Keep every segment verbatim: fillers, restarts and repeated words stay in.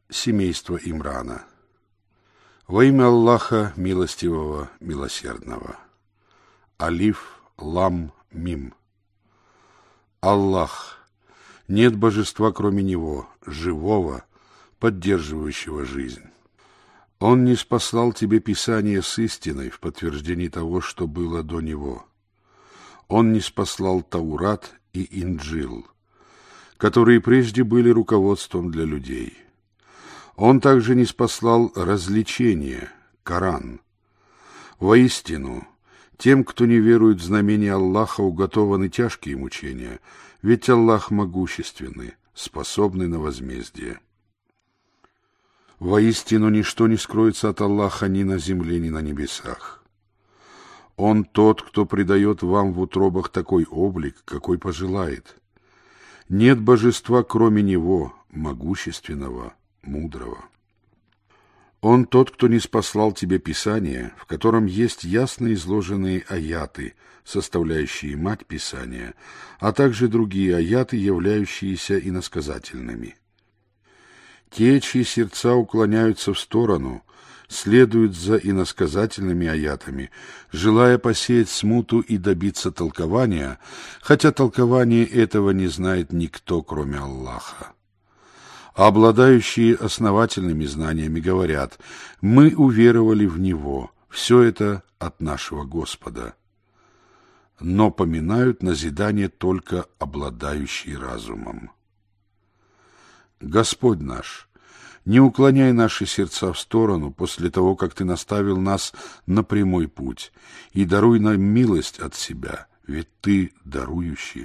Семейство Имрана. Во имя Аллаха Милостивого, Милосердного. Алиф, Лам, Мим. Аллах. Нет божества, кроме Него, живого, поддерживающего жизнь. Он ниспослал тебе Писание с истиной в подтверждении того, что было до Него. Он ниспослал Таурат и Инджил, которые прежде были руководством для людей. Он также ниспослал развлечение, Коран. Воистину, тем, кто не верует в знамения Аллаха, уготованы тяжкие мучения, ведь Аллах могущественный, способный на возмездие. Воистину, ничто не скроется от Аллаха ни на земле, ни на небесах. Он тот, кто придает вам в утробах такой облик, какой пожелает. Нет божества, кроме Него, могущественного, мудрого. Он тот, кто ниспослал тебе Писание, в котором есть ясно изложенные аяты, составляющие мать Писания, а также другие аяты, являющиеся иносказательными. Те, чьи сердца уклоняются в сторону, следуют за иносказательными аятами, желая посеять смуту и добиться толкования, хотя толкование этого не знает никто, кроме Аллаха. А обладающие основательными знаниями говорят: «Мы уверовали в Него, все это от нашего Господа». Но поминают назидание только обладающие разумом. Господь наш, не уклоняй наши сердца в сторону после того, как Ты наставил нас на прямой путь, и даруй нам милость от Себя, ведь Ты дарующий.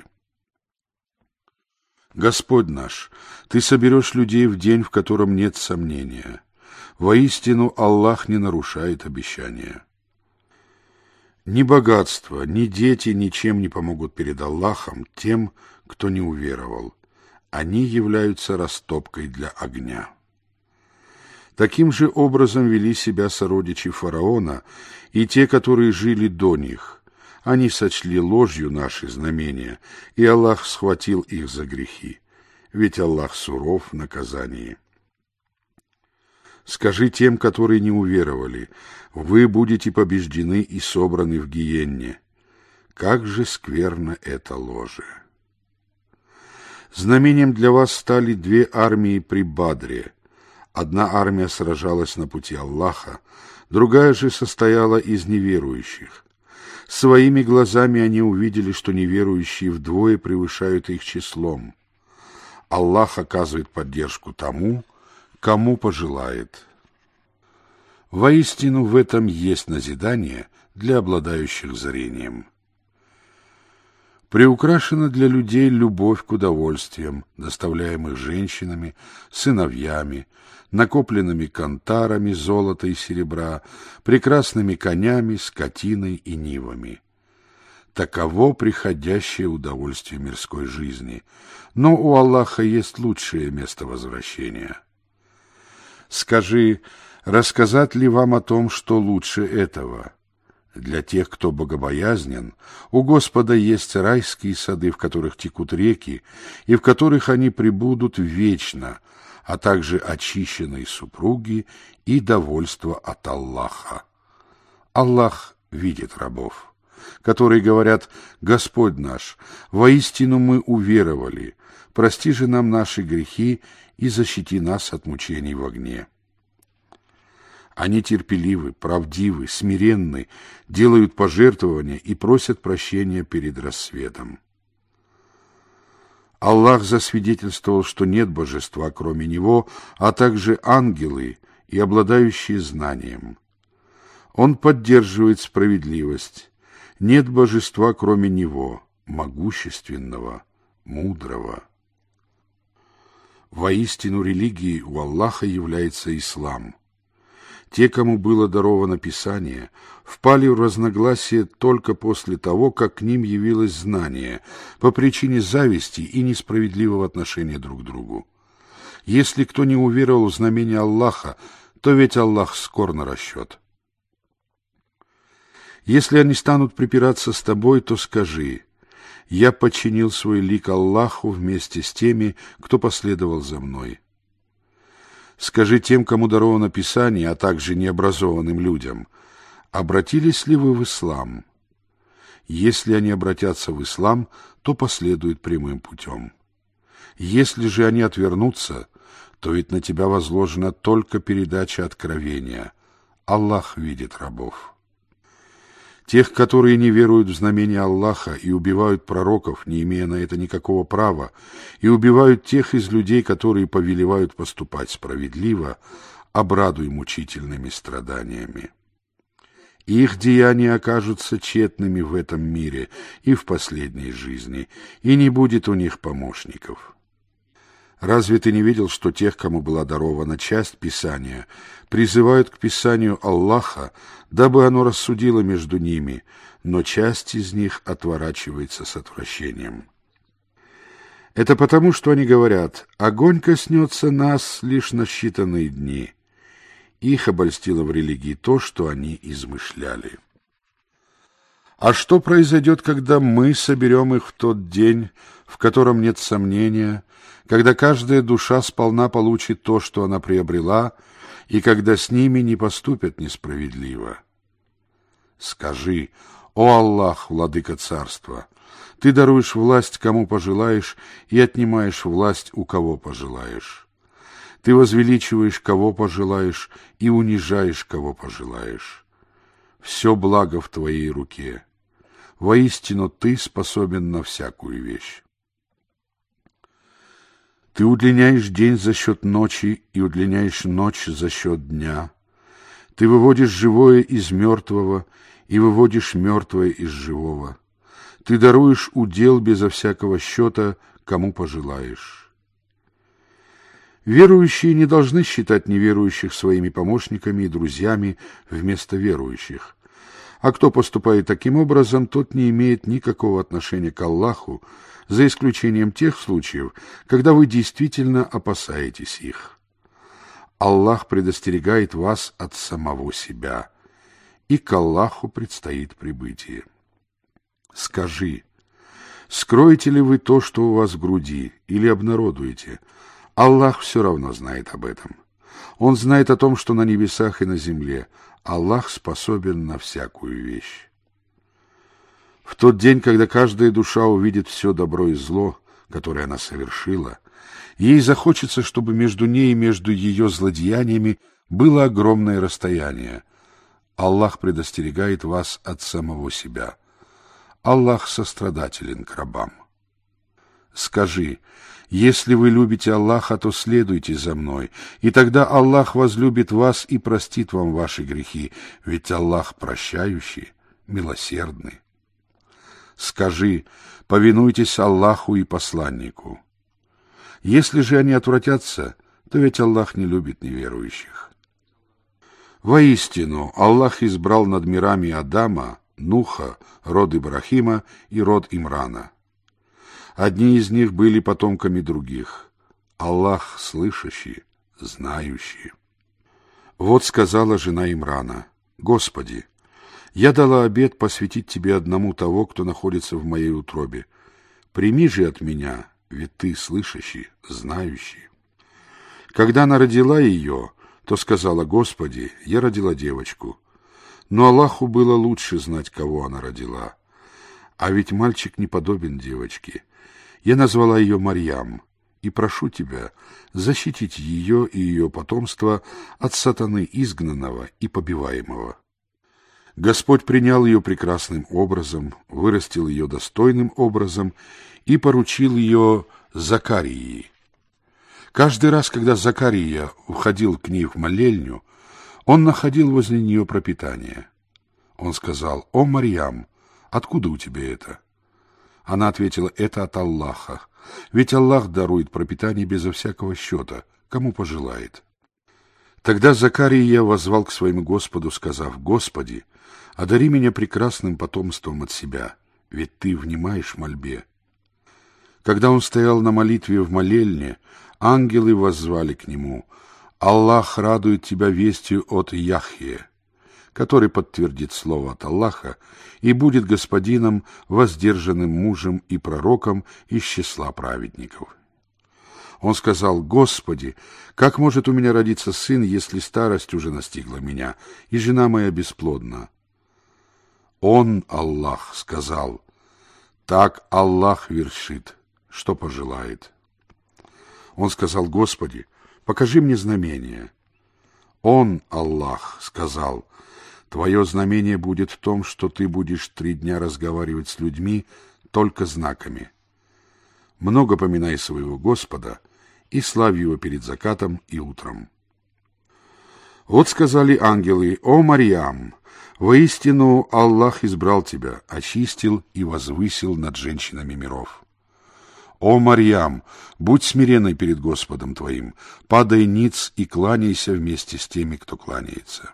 Господь наш, Ты соберешь людей в день, в котором нет сомнения. Воистину, Аллах не нарушает обещания. Ни богатство, ни дети ничем не помогут перед Аллахом тем, кто не уверовал. Они являются растопкой для огня. Таким же образом вели себя сородичи фараона и те, которые жили до них. Они сочли ложью наши знамения, и Аллах схватил их за грехи, ведь Аллах суров в наказании. Скажи тем, которые не уверовали: вы будете побеждены и собраны в гиенне. Как же скверно это ложе! Знамением для вас стали две армии при Бадре. Одна армия сражалась на пути Аллаха, другая же состояла из неверующих. Своими глазами они увидели, что неверующие вдвое превышают их числом. Аллах оказывает поддержку тому, кому пожелает. Воистину, в этом есть назидание для обладающих зрением. Приукрашена для людей любовь к удовольствиям, доставляемых женщинами, сыновьями, накопленными кантарами золота и серебра, прекрасными конями, скотиной и нивами. Таково приходящее удовольствие мирской жизни, но у Аллаха есть лучшее место возвращения. Скажи, рассказать ли вам о том, что лучше этого? Для тех, кто богобоязнен, у Господа есть райские сады, в которых текут реки, и в которых они пребудут вечно, а также очищенные супруги и довольство от Аллаха. Аллах видит рабов, которые говорят: «Господь наш, воистину мы уверовали, прости же нам наши грехи и защити нас от мучений в огне». Они терпеливы, правдивы, смиренны, делают пожертвования и просят прощения перед рассветом. Аллах засвидетельствовал, что нет божества, кроме Него, а также ангелы и обладающие знанием. Он поддерживает справедливость. Нет божества, кроме Него, могущественного, мудрого. Воистину, религией у Аллаха является ислам. Те, кому было даровано Писание, впали в разногласие только после того, как к ним явилось знание, по причине зависти и несправедливого отношения друг к другу. Если кто не уверовал в знамение Аллаха, то ведь Аллах скор на расчет. Если они станут припираться с тобой, то скажи: «Я подчинил свой лик Аллаху вместе с теми, кто последовал за мной». Скажи тем, кому даровано Писание, а также необразованным людям, обратились ли вы в ислам? Если они обратятся в ислам, то последуют прямым путем. Если же они отвернутся, то ведь на тебя возложена только передача откровения. Аллах видит рабов. Тех, которые не веруют в знамения Аллаха и убивают пророков, не имея на это никакого права, и убивают тех из людей, которые повелевают поступать справедливо, обрадуй мучительными страданиями. Их деяния окажутся тщетными в этом мире и в последней жизни, и не будет у них помощников. Разве ты не видел, что тех, кому была дарована часть Писания, призывают к Писанию Аллаха, дабы оно рассудило между ними, но часть из них отворачивается с отвращением? Это потому, что они говорят: огонь коснется нас лишь на считанные дни. Их обольстило в религии то, что они измышляли. А что произойдет, когда мы соберем их в тот день, в котором нет сомнения, когда каждая душа сполна получит то, что она приобрела, и когда с ними не поступят несправедливо? Скажи: о Аллах, владыка царства, ты даруешь власть кому пожелаешь и отнимаешь власть у кого пожелаешь. Ты возвеличиваешь кого пожелаешь и унижаешь кого пожелаешь. Все благо в твоей руке. Воистину ты способен на всякую вещь. Ты удлиняешь день за счет ночи и удлиняешь ночь за счет дня. Ты выводишь живое из мертвого и выводишь мертвое из живого. Ты даруешь удел безо всякого счета, кому пожелаешь. Верующие не должны считать неверующих своими помощниками и друзьями вместо верующих. А кто поступает таким образом, тот не имеет никакого отношения к Аллаху, за исключением тех случаев, когда вы действительно опасаетесь их. Аллах предостерегает вас от самого себя, и к Аллаху предстоит прибытие. Скажи: скроете ли вы то, что у вас в груди, или обнародуете? Аллах все равно знает об этом. Он знает о том, что на небесах и на земле. Аллах способен на всякую вещь. В тот день, когда каждая душа увидит все добро и зло, которое она совершила, ей захочется, чтобы между ней и между ее злодеяниями было огромное расстояние. Аллах предостерегает вас от самого себя. Аллах сострадателен к рабам. Скажи: если вы любите Аллаха, то следуйте за мной, и тогда Аллах возлюбит вас и простит вам ваши грехи, ведь Аллах прощающий, милосердный. Скажи: повинуйтесь Аллаху и посланнику. Если же они отвратятся, то ведь Аллах не любит неверующих. Воистину, Аллах избрал над мирами Адама, Нуха, род Ибрахима и род Имрана. Одни из них были потомками других. Аллах слышащий, знающий. Вот сказала жена Имрана: Господи, я дала обет посвятить Тебе одному того, кто находится в моей утробе. Прими же от меня, ведь Ты слышащий, знающий. Когда она родила ее, то сказала: Господи, я родила девочку. Но Аллаху было лучше знать, кого она родила. А ведь мальчик не подобен девочке. Я назвала ее Марьям, и прошу Тебя защитить ее и ее потомство от сатаны изгнанного и побиваемого. Господь принял ее прекрасным образом, вырастил ее достойным образом и поручил ее Закарии. Каждый раз, когда Закария уходил к ней в молельню, он находил возле нее пропитание. Он сказал: «О, Марьям, откуда у тебя это?» Она ответила: «Это от Аллаха, ведь Аллах дарует пропитание безо всякого счета, кому пожелает». Тогда Закария воззвал к своему Господу, сказав: «Господи, одари меня прекрасным потомством от себя, ведь Ты внимаешь мольбе». Когда он стоял на молитве в молельне, ангелы воззвали к нему: «Аллах радует тебя вестью от Яхье, который подтвердит слово от Аллаха и будет господином, воздержанным мужем и пророком из числа праведников». Он сказал: «Господи, как может у меня родиться сын, если старость уже настигла меня, и жена моя бесплодна?» Он, Аллах, сказал: «Так Аллах вершит, что пожелает». Он сказал: «Господи, покажи мне знамение». Он, Аллах, сказал: «Твое знамение будет в том, что ты будешь три дня разговаривать с людьми только знаками. Много поминай своего Господа и славь его перед закатом и утром». Вот сказали ангелы: «О Марьям, воистину Аллах избрал тебя, очистил и возвысил над женщинами миров. О Марьям, будь смиренной перед Господом твоим, падай ниц и кланяйся вместе с теми, кто кланяется».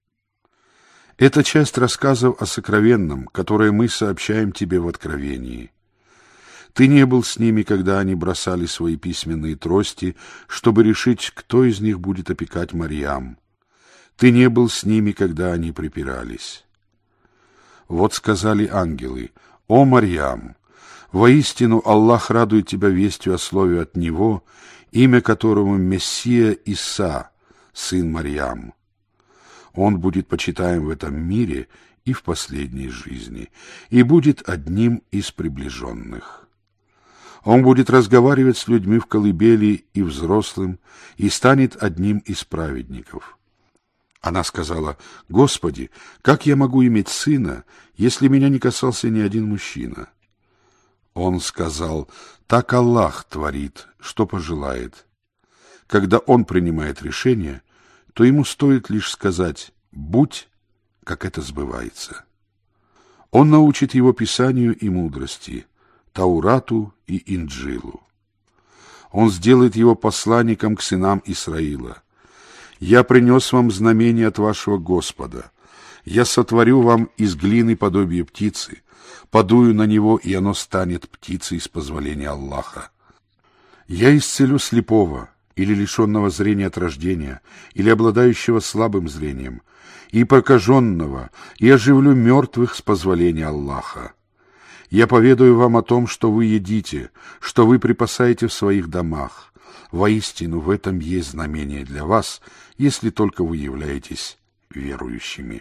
Это часть рассказов о сокровенном, которое мы сообщаем тебе в Откровении. Ты не был с ними, когда они бросали свои письменные трости, чтобы решить, кто из них будет опекать Марьям. Ты не был с ними, когда они припирались. Вот сказали ангелы: «О Марьям, воистину Аллах радует тебя вестью о слове от Него, имя которому Мессия Иса, сын Марьям. Он будет почитаем в этом мире и в последней жизни, и будет одним из приближенных. Он будет разговаривать с людьми в колыбели и взрослым, и станет одним из праведников». Она сказала: «Господи, как я могу иметь сына, если меня не касался ни один мужчина?» Он сказал: «Так Аллах творит, что пожелает. Когда Он принимает решение, то ему стоит лишь сказать: будь, как это сбывается. Он научит его Писанию и мудрости, Таурату и Инджилу. Он сделает его посланником к сынам Исраила. Я принес вам знамение от вашего Господа. Я сотворю вам из глины подобие птицы, подую на него, и оно станет птицей с позволения Аллаха. Я исцелю слепого, или лишенного зрения от рождения, или обладающего слабым зрением, и прокаженного, и оживлю мертвых с позволения Аллаха. Я поведаю вам о том, что вы едите, что вы припасаете в своих домах. Воистину, в этом есть знамение для вас, если только вы являетесь верующими.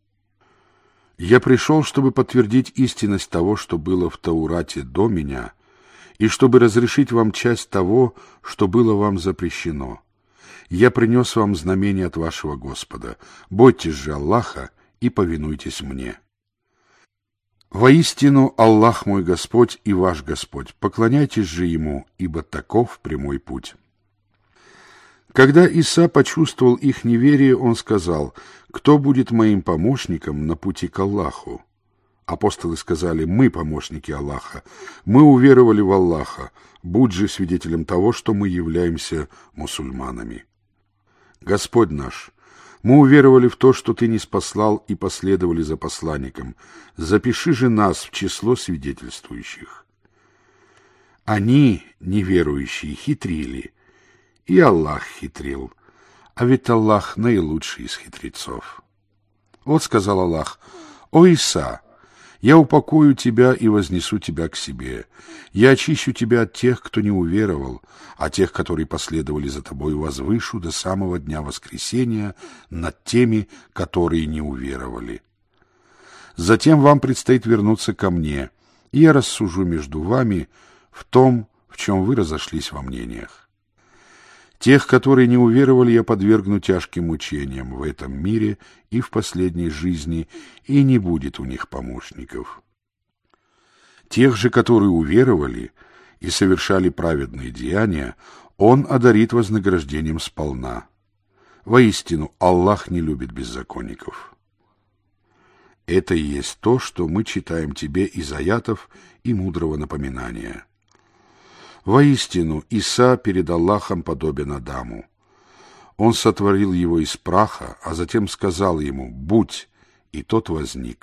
Я пришел, чтобы подтвердить истинность того, что было в Таурате до меня, и чтобы разрешить вам часть того, что было вам запрещено. Я принес вам знамение от вашего Господа. Бойтесь же Аллаха и повинуйтесь мне. Воистину, Аллах мой Господь и ваш Господь, поклоняйтесь же Ему, ибо таков прямой путь». Когда Иса почувствовал их неверие, он сказал: «Кто будет моим помощником на пути к Аллаху?» Апостолы сказали: «Мы помощники Аллаха, мы уверовали в Аллаха, будь же свидетелем того, что мы являемся мусульманами». Господь наш, мы уверовали в то, что Ты ниспослал, и последовали за посланником. Запиши же нас в число свидетельствующих. Они, неверующие, хитрили, и Аллах хитрил, а ведь Аллах наилучший из хитрецов. Вот сказал Аллах: «О Иса, я упокою тебя и вознесу тебя к себе. Я очищу тебя от тех, кто не уверовал, а тех, которые последовали за тобой, возвышу до самого дня воскресения над теми, которые не уверовали. Затем вам предстоит вернуться ко мне, и я рассужу между вами в том, в чем вы разошлись во мнениях. Тех, которые не уверовали, я подвергну тяжким мучениям в этом мире и в последней жизни, и не будет у них помощников. Тех же, которые уверовали и совершали праведные деяния, Он одарит вознаграждением сполна. Воистину, Аллах не любит беззаконников». Это и есть то, что мы читаем тебе из аятов и мудрого напоминания. Воистину, Иса перед Аллахом подобен Адаму. Он сотворил его из праха, а затем сказал ему: «Будь», и тот возник.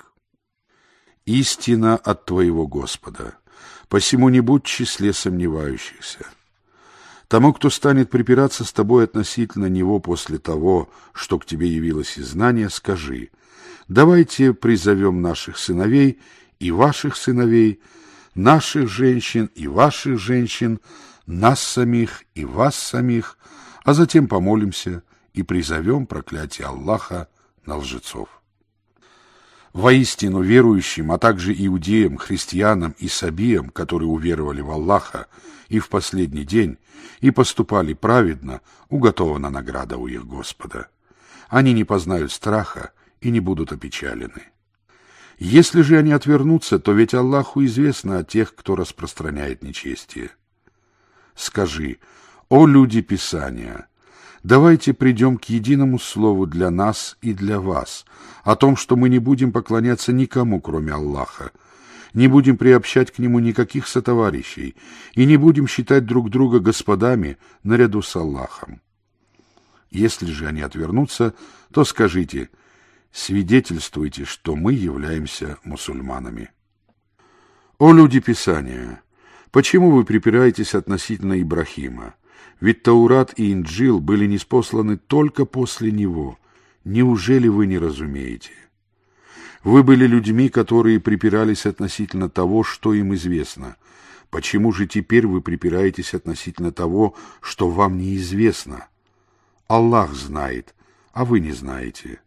Истина от твоего Господа, посему не будь в числе сомневающихся. Тому, кто станет припираться с тобой относительно него после того, что к тебе явилось из знания, скажи: давайте призовем наших сыновей и ваших сыновей, наших женщин и ваших женщин, нас самих и вас самих, а затем помолимся и призовем проклятие Аллаха на лжецов. Воистину верующим, а также иудеям, христианам и сабиям, которые уверовали в Аллаха и в последний день, и поступали праведно, уготована награда у их Господа. Они не познают страха и не будут опечалены. Если же они отвернутся, то ведь Аллаху известно о тех, кто распространяет нечестие. Скажи: о люди Писания, давайте придем к единому слову для нас и для вас, о том, что мы не будем поклоняться никому, кроме Аллаха, не будем приобщать к Нему никаких сотоварищей и не будем считать друг друга господами наряду с Аллахом. Если же они отвернутся, то скажите: свидетельствуйте, что мы являемся мусульманами. О люди Писания, почему вы припираетесь относительно Ибрахима? Ведь Таурат и Инджил были ниспосланы только после него. Неужели вы не разумеете? Вы были людьми, которые припирались относительно того, что им известно. Почему же теперь вы припираетесь относительно того, что вам неизвестно? Аллах знает, а вы не знаете.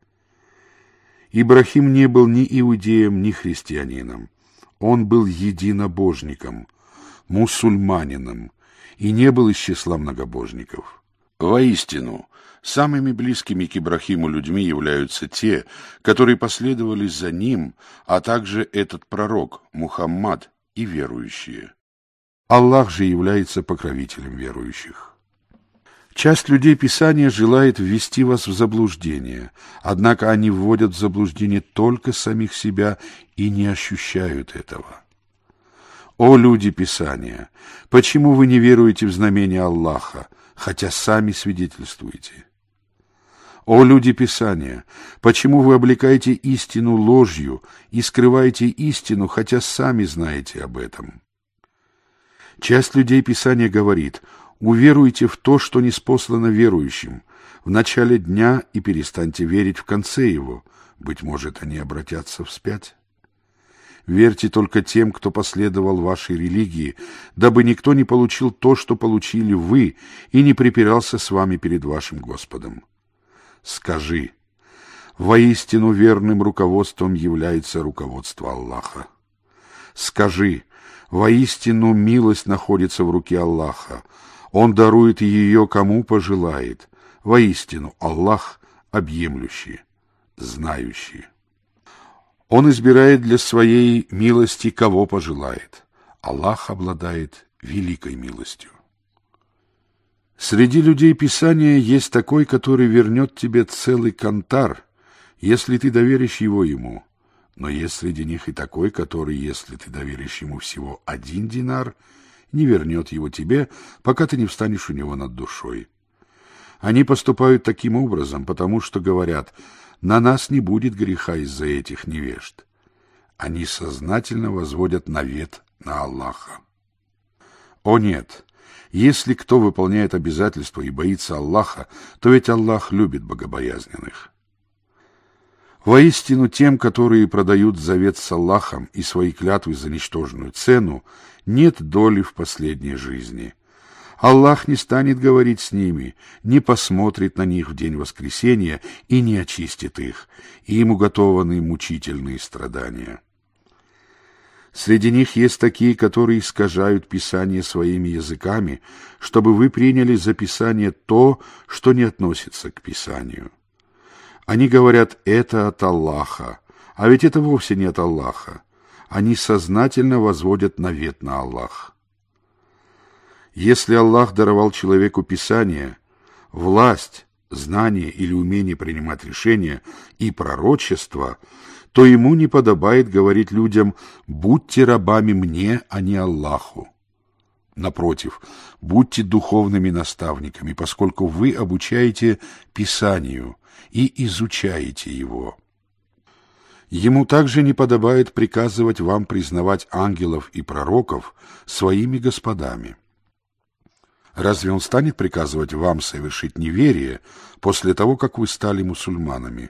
Ибрахим не был ни иудеем, ни христианином. Он был единобожником, мусульманином, и не был из числа многобожников. Воистину, самыми близкими к Ибрахиму людьми являются те, которые последовали за ним, а также этот пророк, Мухаммад, и верующие. Аллах же является покровителем верующих. Часть людей Писания желает ввести вас в заблуждение, однако они вводят в заблуждение только самих себя и не ощущают этого. О люди Писания, почему вы не веруете в знамения Аллаха, хотя сами свидетельствуете? О люди Писания, почему вы облекаете истину ложью и скрываете истину, хотя сами знаете об этом? Часть людей Писания говорит: уверуйте в то, что ниспослано верующим, в начале дня и перестаньте верить в конце его, быть может, они обратятся вспять. Верьте только тем, кто последовал вашей религии, дабы никто не получил то, что получили вы, и не припирался с вами перед вашим Господом. Скажи: воистину верным руководством является руководство Аллаха. Скажи: воистину милость находится в руке Аллаха. Он дарует ее, кому пожелает. Воистину Аллах объемлющий, знающий. Он избирает для своей милости, кого пожелает. Аллах обладает великой милостью. Среди людей Писания есть такой, который вернет тебе целый кантар, если ты доверишь его ему. Но есть среди них и такой, который, если ты доверишь ему всего один динар, не вернет его тебе, пока ты не встанешь у него над душой. Они поступают таким образом, потому что говорят: на нас не будет греха из-за этих невежд. Они сознательно возводят навет на Аллаха. О нет! Если кто выполняет обязательства и боится Аллаха, то ведь Аллах любит богобоязненных. Воистину тем, которые продают завет с Аллахом и свои клятвы за ничтожную цену, нет доли в последней жизни. Аллах не станет говорить с ними, не посмотрит на них в день воскресения и не очистит их, и им уготованы мучительные страдания. Среди них есть такие, которые искажают Писание своими языками, чтобы вы приняли за Писание то, что не относится к Писанию. Они говорят: это от Аллаха, а ведь это вовсе не от Аллаха. Они сознательно возводят навет на Аллах. Если Аллах даровал человеку Писание, власть, знание или умение принимать решения и пророчество, то ему не подобает говорить людям: «Будьте рабами мне, а не Аллаху». Напротив, будьте духовными наставниками, поскольку вы обучаете Писанию и изучаете его. Ему также не подобает приказывать вам признавать ангелов и пророков своими господами. Разве он станет приказывать вам совершить неверие после того, как вы стали мусульманами?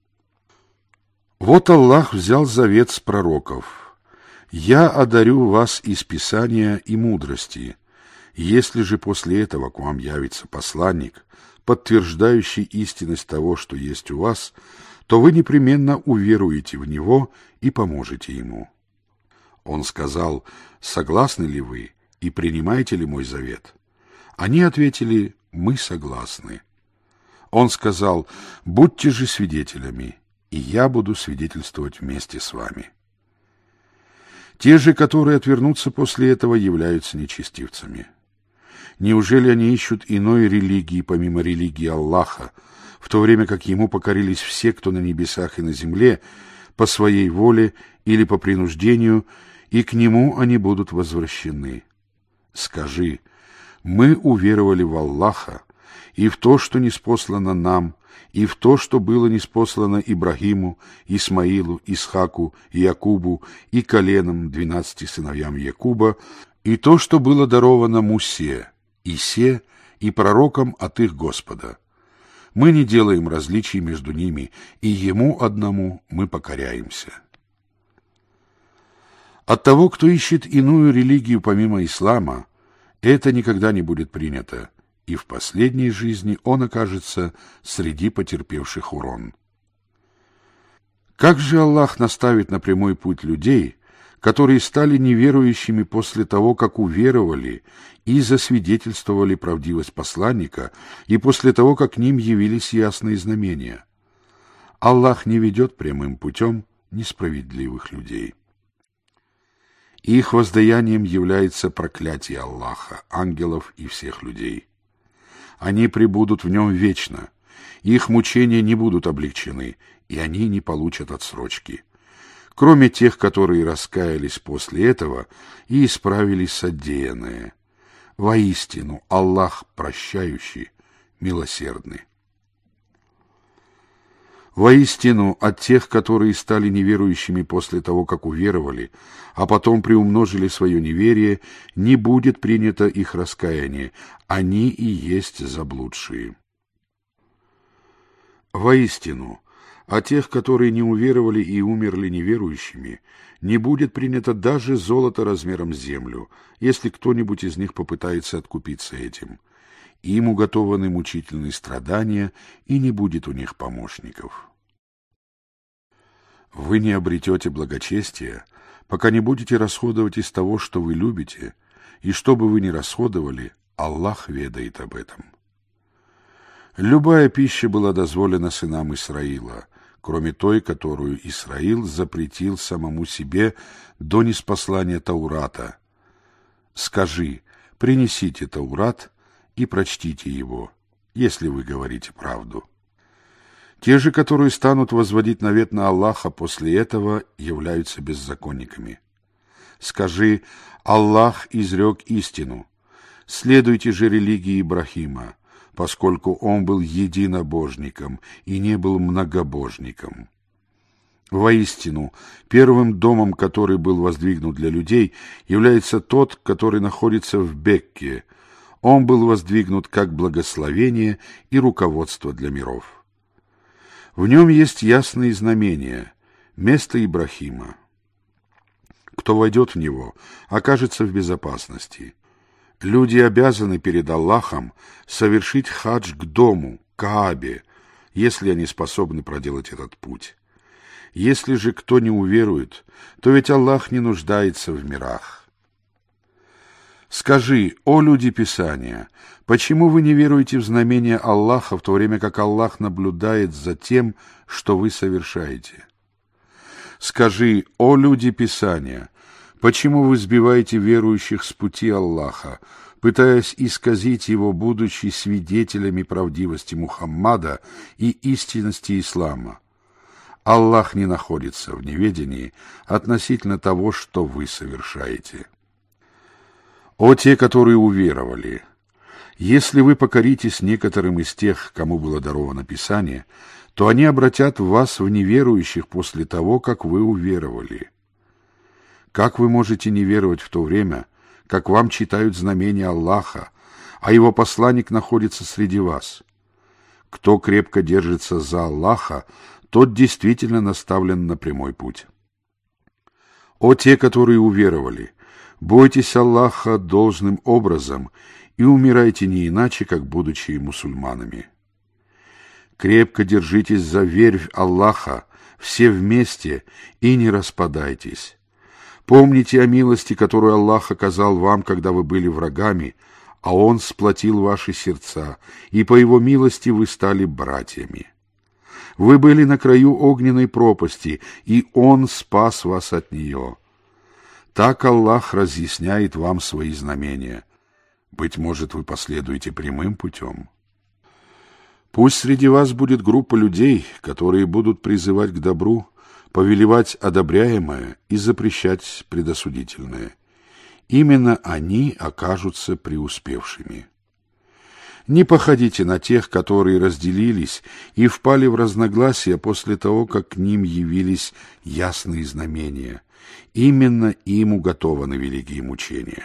Вот Аллах взял завет с пророков: «Я одарю вас из Писания и мудрости. Если же после этого к вам явится посланник, подтверждающий истинность того, что есть у вас, то вы непременно уверуете в него и поможете ему». Он сказал: «Согласны ли вы и принимаете ли мой завет?» Они ответили: «Мы согласны». Он сказал: «Будьте же свидетелями, и я буду свидетельствовать вместе с вами». Те же, которые отвернутся после этого, являются нечестивцами. Неужели они ищут иной религии, помимо религии Аллаха, в то время как ему покорились все, кто на небесах и на земле, по своей воле или по принуждению, и к нему они будут возвращены? Скажи: мы уверовали в Аллаха и в то, что ниспослано нам, и в то, что было ниспослано Ибрагиму, Исмаилу, Исхаку, Якубу и коленам двенадцати сыновьям Якуба, и то, что было даровано Мусе, Исе и пророкам от их Господа. Мы не делаем различий между ними, и Ему одному мы покоряемся. От того, кто ищет иную религию помимо ислама, это никогда не будет принято, и в последней жизни он окажется среди потерпевших урон. Как же Аллах наставит на прямой путь людей, которые стали неверующими после того, как уверовали и засвидетельствовали правдивость посланника, и после того, как к ним явились ясные знамения? Аллах не ведет прямым путем несправедливых людей. Их воздаянием является проклятие Аллаха, ангелов и всех людей. Они пребудут в нем вечно, их мучения не будут облегчены, и они не получат отсрочки, кроме тех, которые раскаялись после этого и исправились содеянное. Воистину, Аллах прощающий, милосердный. Воистину, от тех, которые стали неверующими после того, как уверовали, а потом приумножили свое неверие, не будет принято их раскаяние, они и есть заблудшие. Воистину, от тех, которые не уверовали и умерли неверующими, не будет принято даже золото размером с землю, если кто-нибудь из них попытается откупиться этим. Им уготованы мучительные страдания, и не будет у них помощников. Вы не обретете благочестия, пока не будете расходовать из того, что вы любите, и что бы вы ни расходовали, Аллах ведает об этом. Любая пища была дозволена сынам Исраила, кроме той, которую Исраил запретил самому себе до ниспослания Таурата. Скажи: принесите Таурат и прочтите его, если вы говорите правду. Те же, которые станут возводить навет на Аллаха после этого, являются беззаконниками. Скажи: Аллах изрек истину, следуйте же религии Ибрахима, поскольку он был единобожником и не был многобожником. Воистину, первым домом, который был воздвигнут для людей, является тот, который находится в Бекке. Он был воздвигнут как благословение и руководство для миров. В нем есть ясные знамения, место Ибрахима. Кто войдет в него, окажется в безопасности. Люди обязаны перед Аллахом совершить хадж к дому, Каабе, если они способны проделать этот путь. Если же кто не уверует, то ведь Аллах не нуждается в мирах. Скажи: о люди Писания, почему вы не веруете в знамения Аллаха, в то время как Аллах наблюдает за тем, что вы совершаете? Скажи: о люди Писания, почему вы сбиваете верующих с пути Аллаха, пытаясь исказить его, будучи свидетелями правдивости Мухаммада и истинности ислама? Аллах не находится в неведении относительно того, что вы совершаете. О те, которые уверовали! Если вы покоритесь некоторым из тех, кому было даровано Писание, то они обратят вас в неверующих после того, как вы уверовали. Как вы можете не веровать в то время, как вам читают знамения Аллаха, а его посланник находится среди вас? Кто крепко держится за Аллаха, тот действительно наставлен на прямой путь. О те, которые уверовали! Бойтесь Аллаха должным образом и умирайте не иначе, как будучи мусульманами. Крепко держитесь за вервь Аллаха, все вместе, и не распадайтесь. Помните о милости, которую Аллах оказал вам, когда вы были врагами, а Он сплотил ваши сердца, и по Его милости вы стали братьями. Вы были на краю огненной пропасти, и Он спас вас от нее. Так Аллах разъясняет вам свои знамения. Быть может, вы последуете прямым путем. Пусть среди вас будет группа людей, которые будут призывать к добру, повелевать одобряемое и запрещать предосудительное. Именно они окажутся преуспевшими. Не походите на тех, которые разделились и впали в разногласия после того, как к ним явились ясные знамения. Именно им уготованы великие мучения.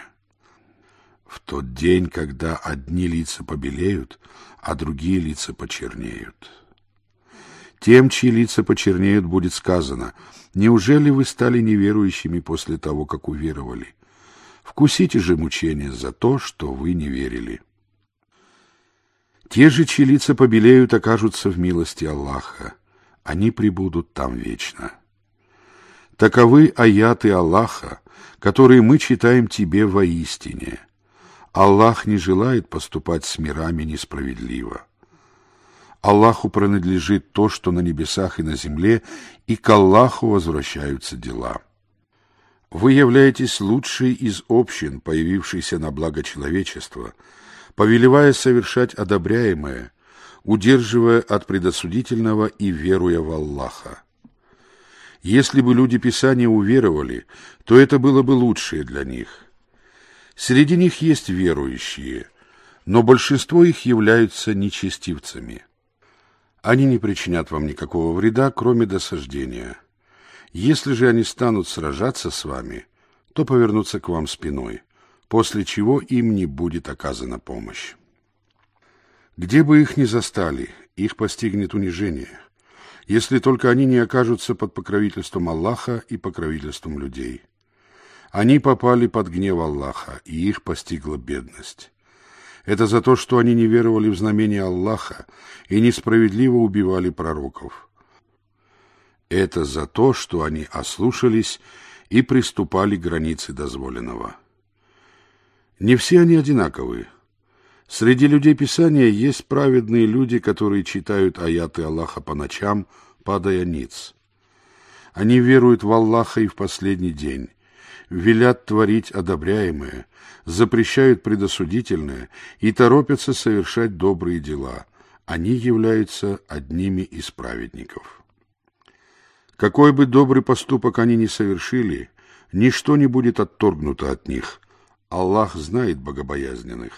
В тот день, когда одни лица побелеют, а другие лица почернеют. Тем, чьи лица почернеют, будет сказано: неужели вы стали неверующими после того, как уверовали? Вкусите же мучения за то, что вы не верили. Те же, чьи лица побелеют, окажутся в милости Аллаха. Они пребудут там вечно. Таковы аяты Аллаха, которые мы читаем тебе воистине. Аллах не желает поступать с мирами несправедливо. Аллаху принадлежит то, что на небесах и на земле, и к Аллаху возвращаются дела. Вы являетесь лучшей из общин, появившейся на благо человечества, повелевая совершать одобряемое, удерживая от предосудительного и веруя в Аллаха. Если бы люди Писания уверовали, то это было бы лучшее для них. Среди них есть верующие, но большинство их являются нечестивцами. Они не причинят вам никакого вреда, кроме досаждения. Если же они станут сражаться с вами, то повернутся к вам спиной, после чего им не будет оказана помощь. Где бы их ни застали, их постигнет унижение, если только они не окажутся под покровительством Аллаха и покровительством людей. Они попали под гнев Аллаха, и их постигла бедность. Это за то, что они не веровали в знамения Аллаха и несправедливо убивали пророков. Это за то, что они ослушались и приступали к границе дозволенного. Не все они одинаковы. Среди людей Писания есть праведные люди, которые читают аяты Аллаха по ночам, падая ниц. Они веруют в Аллаха и в последний день, велят творить одобряемое, запрещают предосудительное и торопятся совершать добрые дела. Они являются одними из праведников. Какой бы добрый поступок они ни совершили, ничто не будет отторгнуто от них. Аллах знает богобоязненных.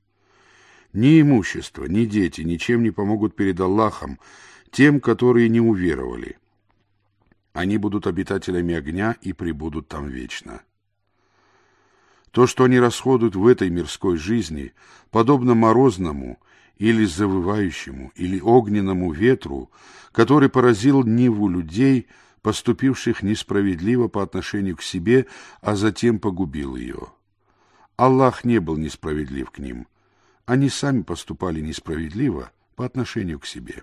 Ни имущество, ни дети ничем не помогут перед Аллахом тем, которые не уверовали. Они будут обитателями огня и пребудут там вечно. То, что они расходуют в этой мирской жизни, подобно морозному или завывающему, или огненному ветру, который поразил ниву людей, поступивших несправедливо по отношению к себе, а затем погубил ее. Аллах не был несправедлив к ним. Они сами поступали несправедливо по отношению к себе.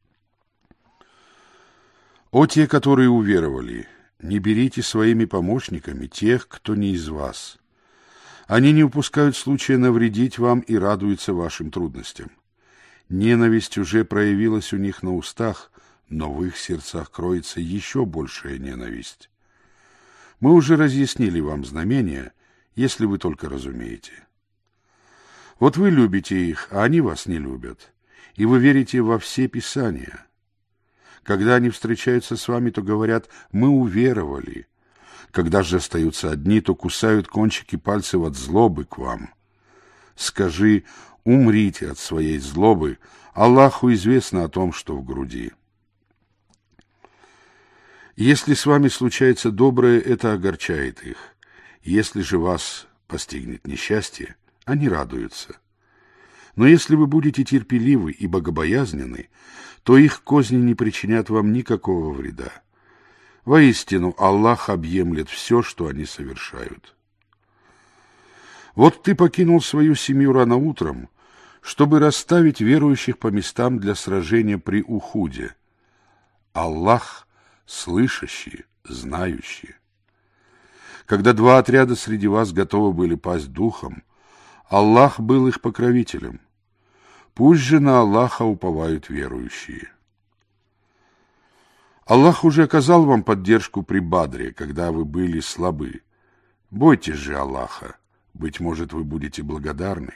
О те, которые уверовали, не берите своими помощниками тех, кто не из вас. Они не упускают случая навредить вам и радуются вашим трудностям. Ненависть уже проявилась у них на устах, но в их сердцах кроется еще большая ненависть. Мы уже разъяснили вам знамения, если вы только разумеете. Вот вы любите их, а они вас не любят, и вы верите во все Писания. Когда они встречаются с вами, то говорят: «Мы уверовали». Когда же остаются одни, то кусают кончики пальцев от злобы к вам. Скажи: умрите от своей злобы, Аллаху известно о том, что в груди. Если с вами случается доброе, это огорчает их. Если же вас постигнет несчастье, они радуются. Но если вы будете терпеливы и богобоязненны, то их козни не причинят вам никакого вреда. Воистину, Аллах объемлет все, что они совершают. Вот ты покинул свою семью рано утром, чтобы расставить верующих по местам для сражения при Ухуде. Аллах слышащий, знающий. Когда два отряда среди вас готовы были пасть духом, Аллах был их покровителем. Пусть же на Аллаха уповают верующие. Аллах уже оказал вам поддержку при Бадре, когда вы были слабы. Бойтесь же Аллаха, быть может, вы будете благодарны.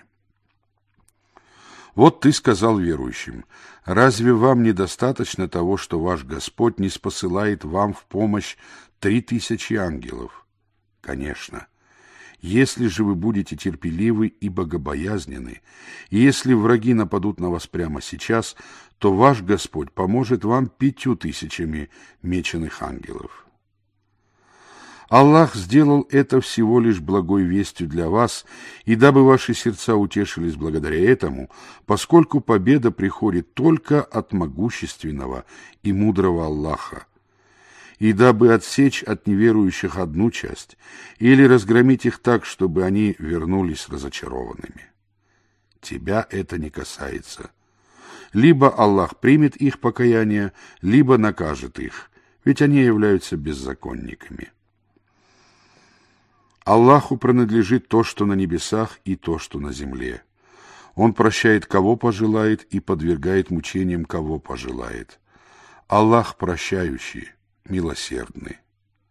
Вот ты сказал верующим: разве вам недостаточно того, что ваш Господь не спосылает вам в помощь три тысячи ангелов? Конечно. Если же вы будете терпеливы и богобоязненны, и если враги нападут на вас прямо сейчас, то ваш Господь поможет вам пятью тысячами меченых ангелов. Аллах сделал это всего лишь благой вестью для вас, и дабы ваши сердца утешились благодаря этому, поскольку победа приходит только от могущественного и мудрого Аллаха, и дабы отсечь от неверующих одну часть или разгромить их так, чтобы они вернулись разочарованными. Тебя это не касается. Либо Аллах примет их покаяние, либо накажет их, ведь они являются беззаконниками. Аллаху принадлежит то, что на небесах, и то, что на земле. Он прощает, кого пожелает, и подвергает мучениям, кого пожелает. Аллах прощающий, милосердный.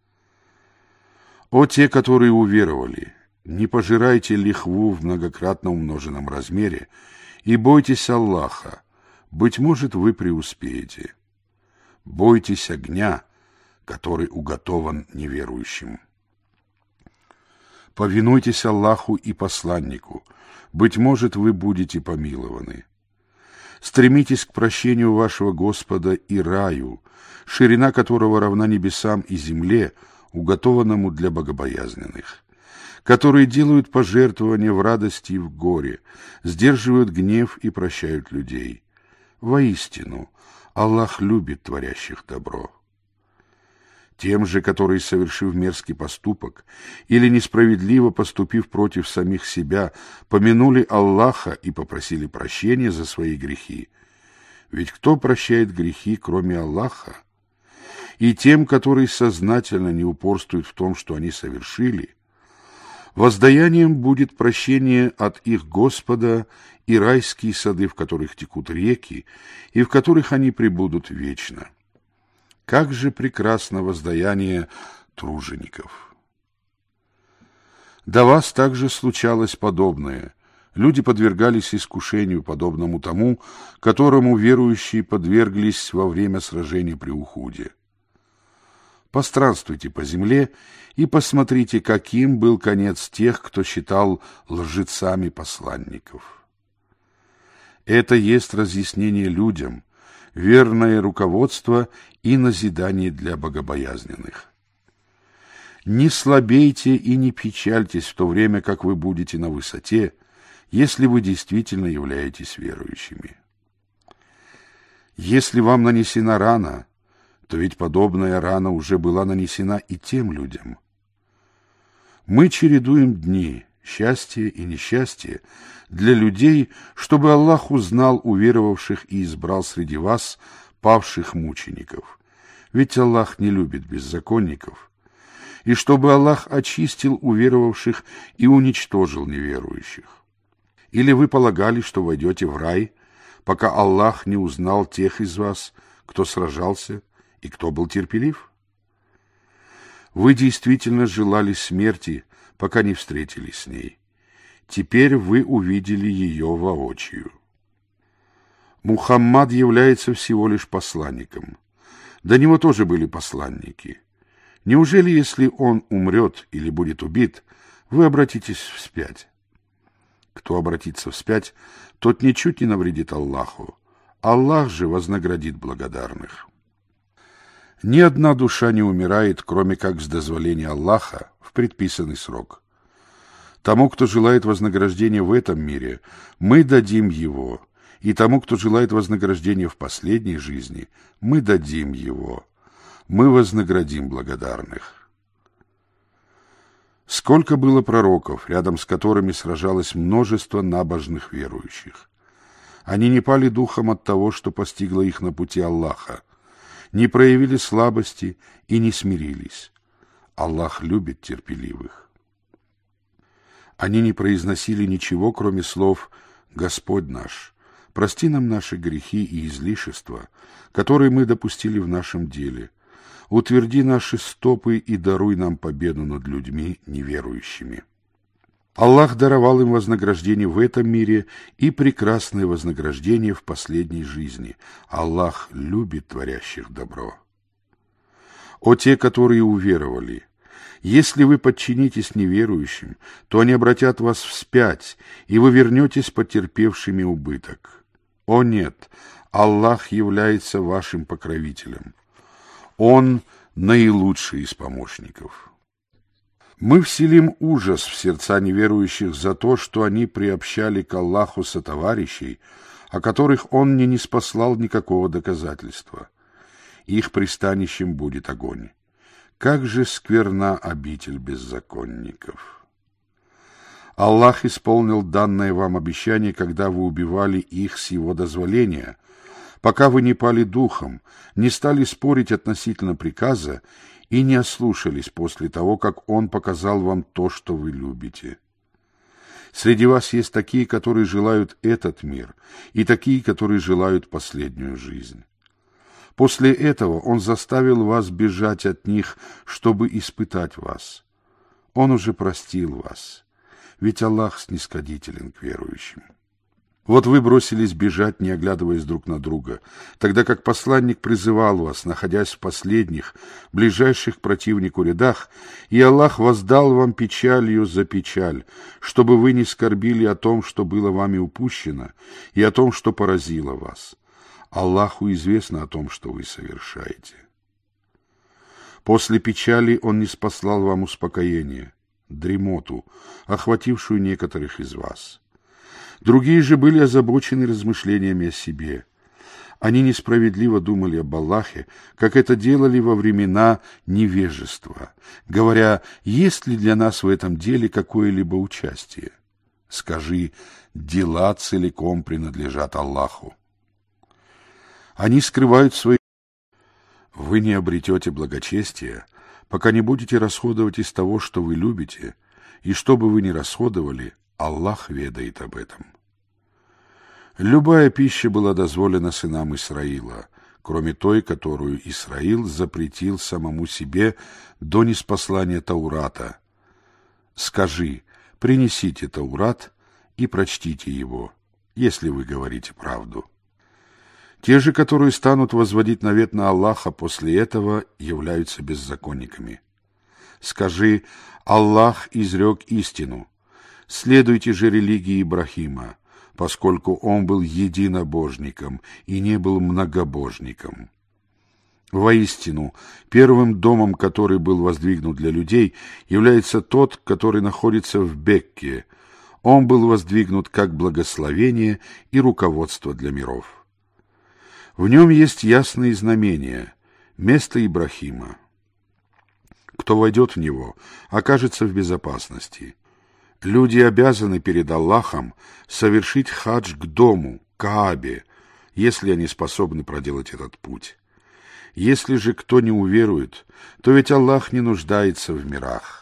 О те, которые уверовали, не пожирайте лихву в многократно умноженном размере, и бойтесь Аллаха, быть может, вы преуспеете. Бойтесь огня, который уготован неверующим. Повинуйтесь Аллаху и посланнику, быть может, вы будете помилованы. Стремитесь к прощению вашего Господа и раю, ширина которого равна небесам и земле, уготованному для богобоязненных, которые делают пожертвования в радости и в горе, сдерживают гнев и прощают людей. Воистину, Аллах любит творящих добро. Тем же, которые, совершив мерзкий поступок или несправедливо поступив против самих себя, помянули Аллаха и попросили прощения за свои грехи. Ведь кто прощает грехи, кроме Аллаха? И тем, которые сознательно не упорствуют в том, что они совершили, воздаянием будет прощение от их Господа и райские сады, в которых текут реки, и в которых они пребудут вечно. Как же прекрасно воздаяние тружеников! До вас также случалось подобное. Люди подвергались искушению, подобному тому, которому верующие подверглись во время сражения при Ухуде. Постранствуйте по земле и посмотрите, каким был конец тех, кто считал лжецами посланников. Это есть разъяснение людям, верное руководство и назидание для богобоязненных. Не слабейте и не печальтесь в то время, как вы будете на высоте, если вы действительно являетесь верующими. Если вам нанесена рана, то ведь подобная рана уже была нанесена и тем людям. Мы чередуем дни, счастье и несчастье для людей, чтобы Аллах узнал уверовавших и избрал среди вас павших мучеников. Ведь Аллах не любит беззаконников. И чтобы Аллах очистил уверовавших и уничтожил неверующих. Или вы полагали, что войдете в рай, пока Аллах не узнал тех из вас, кто сражался и кто был терпелив? Вы действительно желали смерти, пока не встретились с ней. Теперь вы увидели ее воочию. Мухаммад является всего лишь посланником. До него тоже были посланники. Неужели, если он умрет или будет убит, вы обратитесь вспять? Кто обратится вспять, тот ничуть не навредит Аллаху. Аллах же вознаградит благодарных. Ни одна душа не умирает, кроме как с дозволения Аллаха в предписанный срок. Тому, кто желает вознаграждения в этом мире, мы дадим его, и тому, кто желает вознаграждения в последней жизни, мы дадим его. Мы вознаградим благодарных. Сколько было пророков, рядом с которыми сражалось множество набожных верующих. Они не пали духом от того, что постигло их на пути Аллаха, не проявили слабости и не смирились. Аллах любит терпеливых. Они не произносили ничего, кроме слов «Господь наш, прости нам наши грехи и излишества, которые мы допустили в нашем деле. Утверди наши стопы и даруй нам победу над людьми неверующими». Аллах даровал им вознаграждение в этом мире и прекрасное вознаграждение в последней жизни. Аллах любит творящих добро. О те, которые уверовали! Если вы подчинитесь неверующим, то они обратят вас вспять, и вы вернетесь потерпевшими убыток. О нет! Аллах является вашим покровителем. Он наилучший из помощников. Мы вселим ужас в сердца неверующих за то, что они приобщали к Аллаху сотоварищей, о которых Он не ниспослал никакого доказательства. Их пристанищем будет огонь. Как же скверна обитель беззаконников! Аллах исполнил данное вам обещание, когда вы убивали их с Его дозволения, пока вы не пали духом, не стали спорить относительно приказа и не ослушались после того, как Он показал вам то, что вы любите. Среди вас есть такие, которые желают этот мир, и такие, которые желают последнюю жизнь. После этого Он заставил вас бежать от них, чтобы испытать вас. Он уже простил вас, ведь Аллах снисходителен к верующим. Вот вы бросились бежать, не оглядываясь друг на друга, тогда как посланник призывал вас, находясь в последних, ближайших к противнику рядах, и Аллах воздал вам печалью за печаль, чтобы вы не скорбили о том, что было вами упущено, и о том, что поразило вас. Аллаху известно о том, что вы совершаете. После печали Он ниспослал вам успокоение, дремоту, охватившую некоторых из вас. Другие же были озабочены размышлениями о себе. Они несправедливо думали об Аллахе, как это делали во времена невежества, говоря, есть ли для нас в этом деле какое-либо участие. Скажи, дела целиком принадлежат Аллаху. Они скрывают свои... Вы не обретете благочестия, пока не будете расходовать из того, что вы любите, и что бы вы ни расходовали, Аллах ведает об этом. Любая пища была дозволена сынам Исраила, кроме той, которую Исраил запретил самому себе до ниспослания Таурата. Скажи, принесите Таурат и прочтите его, если вы говорите правду. Те же, которые станут возводить навет на Аллаха после этого, являются беззаконниками. Скажи, Аллах изрек истину. Следуйте же религии Ибрахима, поскольку он был единобожником и не был многобожником. Воистину, первым домом, который был воздвигнут для людей, является тот, который находится в Бекке. Он был воздвигнут как благословение и руководство для миров. В нем есть ясные знамения, место Ибрахима. Кто войдет в него, окажется в безопасности. Люди обязаны перед Аллахом совершить хадж к дому, Каабе, если они способны проделать этот путь. Если же кто не уверует, то ведь Аллах не нуждается в мирах.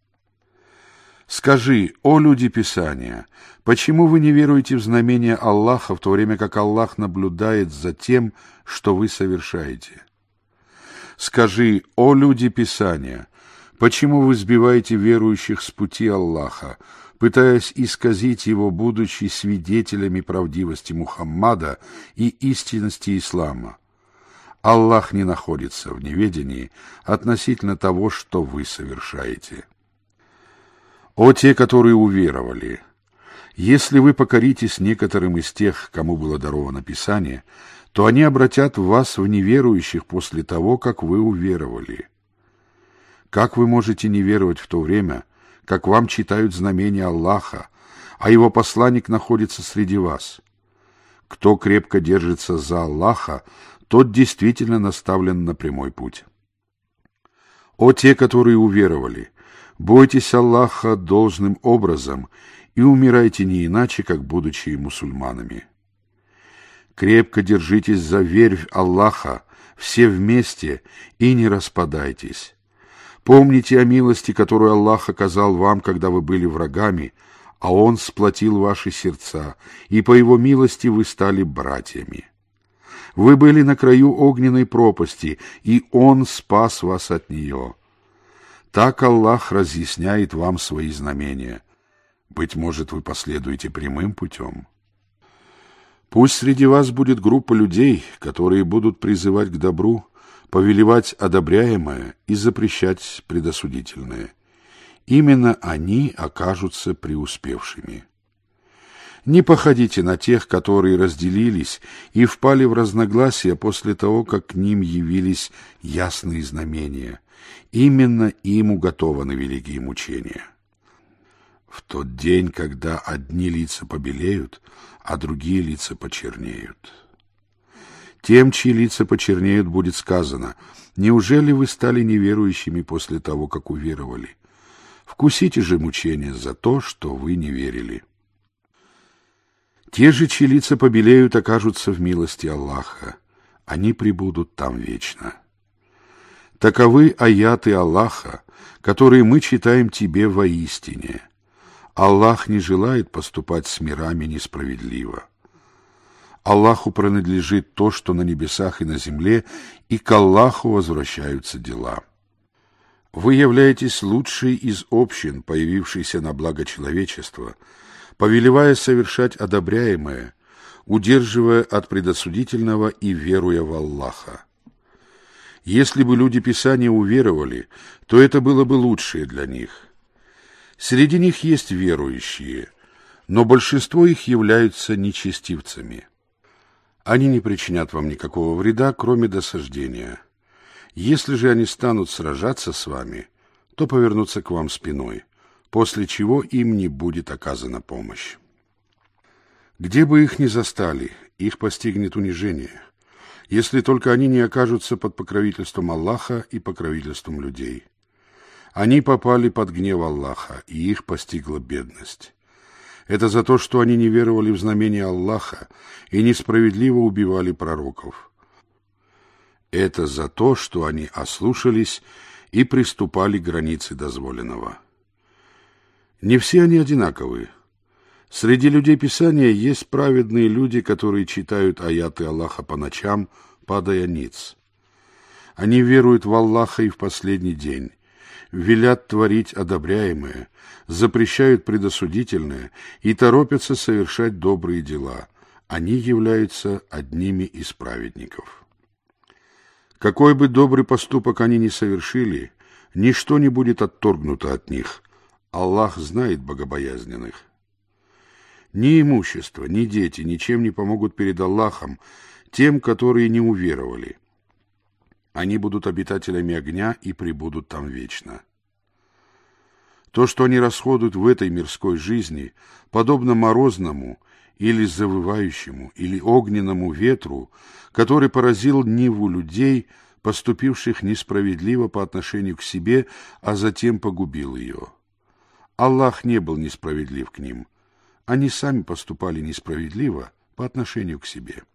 Скажи, о люди Писания, почему вы не веруете в знамения Аллаха, в то время как Аллах наблюдает за тем, что вы совершаете? Скажи, о люди Писания, почему вы сбиваете верующих с пути Аллаха, пытаясь исказить его, будучи свидетелями правдивости Мухаммада и истинности ислама? Аллах не находится в неведении относительно того, что вы совершаете. О те, которые уверовали! Если вы покоритесь некоторым из тех, кому было даровано Писание, то они обратят вас в неверующих после того, как вы уверовали. Как вы можете не веровать в то время, как вам читают знамения Аллаха, а его посланник находится среди вас? Кто крепко держится за Аллаха, тот действительно наставлен на прямой путь. О те, которые уверовали! Бойтесь Аллаха должным образом и умирайте не иначе, как будучи мусульманами. Крепко держитесь за верфь Аллаха, все вместе, и не распадайтесь. Помните о милости, которую Аллах оказал вам, когда вы были врагами, а Он сплотил ваши сердца, и по Его милости вы стали братьями. Вы были на краю огненной пропасти, и Он спас вас от нее. Так Аллах разъясняет вам свои знамения. Быть может, вы последуете прямым путем. Пусть среди вас будет группа людей, которые будут призывать к добру, повелевать одобряемое и запрещать предосудительное. Именно они окажутся преуспевшими. Не походите на тех, которые разделились и впали в разногласия после того, как к ним явились ясные знамения. Именно им уготованы великие мучения. В тот день, когда одни лица побелеют, а другие лица почернеют. Тем, чьи лица почернеют, будет сказано: неужели вы стали неверующими после того, как уверовали? Вкусите же мучения за то, что вы не верили. Те же, чьи лица побелеют, окажутся в милости Аллаха. Они пребудут там вечно. Таковы аяты Аллаха, которые мы читаем тебе воистине. Аллах не желает поступать с мирами несправедливо. Аллаху принадлежит то, что на небесах и на земле, и к Аллаху возвращаются дела. Вы являетесь лучшей из общин, появившейся на благо человечества, повелевая совершать одобряемое, удерживая от предосудительного и веруя в Аллаха. Если бы люди Писания уверовали, то это было бы лучшее для них. Среди них есть верующие, но большинство их являются нечестивцами. Они не причинят вам никакого вреда, кроме досаждения. Если же они станут сражаться с вами, то повернутся к вам спиной, после чего им не будет оказана помощь. Где бы их ни застали, их постигнет унижение, если только они не окажутся под покровительством Аллаха и покровительством людей. Они попали под гнев Аллаха, и их постигла бедность. Это за то, что они не веровали в знамения Аллаха и несправедливо убивали пророков. Это за то, что они ослушались и приступали к границе дозволенного. Не все они одинаковы. Среди людей Писания есть праведные люди, которые читают аяты Аллаха по ночам, падая ниц. Они веруют в Аллаха и в последний день, велят творить одобряемое, запрещают предосудительное и торопятся совершать добрые дела. Они являются одними из праведников. Какой бы добрый поступок они ни совершили, ничто не будет отторгнуто от них. Аллах знает богобоязненных. Ни имущество, ни дети ничем не помогут перед Аллахом тем, которые не уверовали. Они будут обитателями огня и пребудут там вечно. То, что они расходуют в этой мирской жизни, подобно морозному или завывающему, или огненному ветру, который поразил ниву людей, поступивших несправедливо по отношению к себе, а затем погубил ее. Аллах не был несправедлив к ним. Они сами поступали несправедливо по отношению к себе.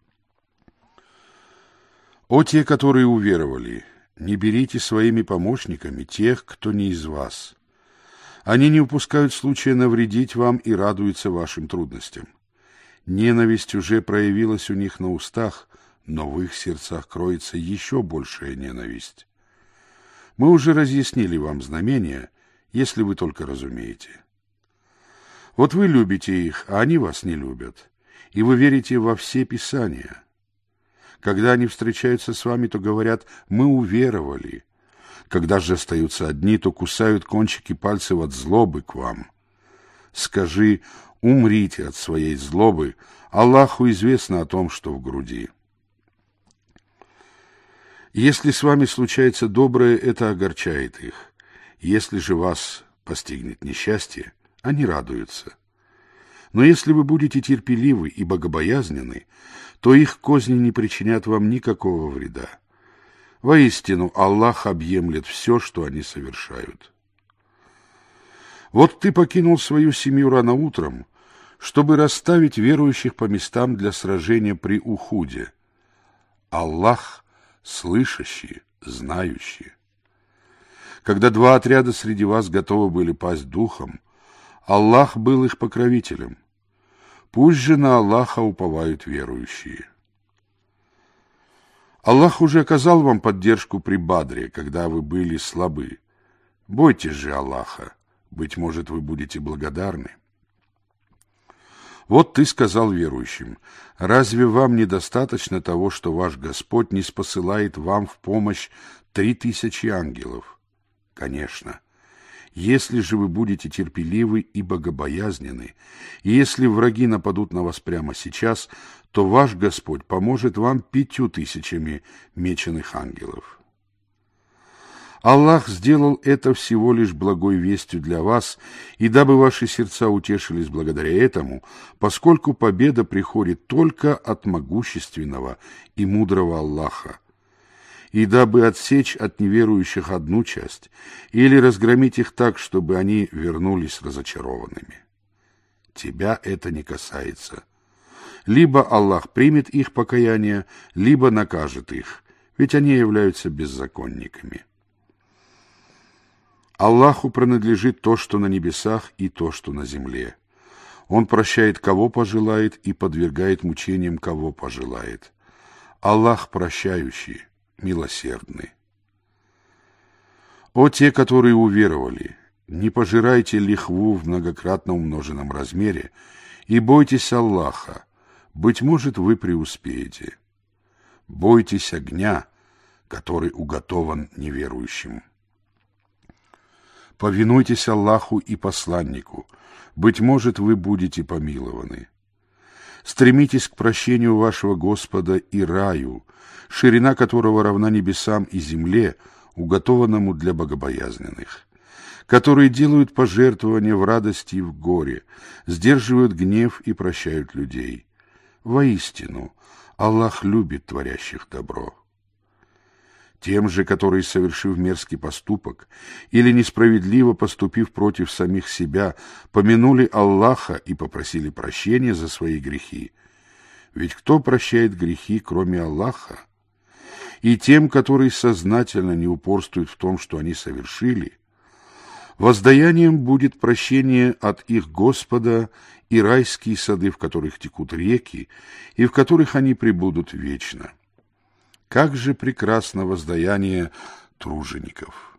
О те, которые уверовали, не берите своими помощниками тех, кто не из вас. Они не упускают случая навредить вам и радуются вашим трудностям. Ненависть уже проявилась у них на устах, но в их сердцах кроется еще большая ненависть. Мы уже разъяснили вам знамения, если вы только разумеете. Вот вы любите их, а они вас не любят, и вы верите во все Писания. Когда они встречаются с вами, то говорят: «Мы уверовали». Когда же остаются одни, то кусают кончики пальцев от злобы к вам. Скажи: умрите от своей злобы, Аллаху известно о том, что в груди. Если с вами случается доброе, это огорчает их. Если же вас постигнет несчастье, они радуются. Но если вы будете терпеливы и богобоязненны, то их козни не причинят вам никакого вреда. Воистину, Аллах объемлет все, что они совершают. Вот ты покинул свою семью рано утром, чтобы расставить верующих по местам для сражения при Ухуде. Аллах слышащий, знающий. Когда два отряда среди вас готовы были пасть духом, Аллах был их покровителем. Пусть же на Аллаха уповают верующие. Аллах уже оказал вам поддержку при Бадре, когда вы были слабы. Бойтесь же Аллаха, быть может, вы будете благодарны. Вот ты сказал верующим: разве вам недостаточно того, что ваш Господь не спосылает вам в помощь три тысячи ангелов? Конечно. Если же вы будете терпеливы и богобоязненны, и если враги нападут на вас прямо сейчас, то ваш Господь поможет вам пятью тысячами меченых ангелов. Аллах сделал это всего лишь благой вестью для вас, и дабы ваши сердца утешились благодаря этому, поскольку победа приходит только от могущественного и мудрого Аллаха, и дабы отсечь от неверующих одну часть или разгромить их так, чтобы они вернулись разочарованными. Тебя это не касается. Либо Аллах примет их покаяние, либо накажет их, ведь они являются беззаконниками. Аллаху принадлежит то, что на небесах, и то, что на земле. Он прощает, кого пожелает, и подвергает мучениям, кого пожелает. Аллах прощающий, милосердный. О те, которые уверовали, не пожирайте лихву в многократно умноженном размере, и бойтесь Аллаха, быть может, вы преуспеете. Бойтесь огня, который уготован неверующим. Повинуйтесь Аллаху и посланнику, быть может, вы будете помилованы. Стремитесь к прощению вашего Господа и раю, ширина которого равна небесам и земле, уготованному для богобоязненных, которые делают пожертвования в радости и в горе, сдерживают гнев и прощают людей. Воистину, Аллах любит творящих добро. Тем же, которые, совершив мерзкий поступок или несправедливо поступив против самих себя, помянули Аллаха и попросили прощения за свои грехи. Ведь кто прощает грехи, кроме Аллаха? И тем, которые сознательно не упорствуют в том, что они совершили, воздаянием будет прощение от их Господа и райские сады, в которых текут реки, и в которых они пребудут вечно. Как же прекрасно воздаяние тружеников!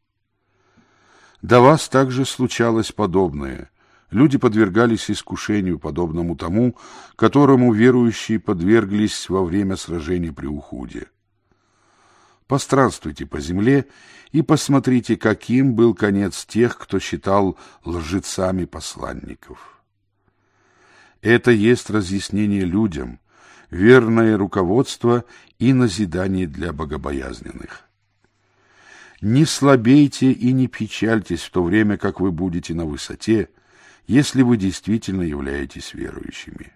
До вас также случалось подобное. Люди подвергались искушению, подобному тому, которому верующие подверглись во время сражения при Ухуде. Постранствуйте по земле и посмотрите, каким был конец тех, кто считал лжецами посланников. Это есть разъяснение людям, верное руководство и назидание для богобоязненных. Не слабейте и не печальтесь в то время, как вы будете на высоте, если вы действительно являетесь верующими.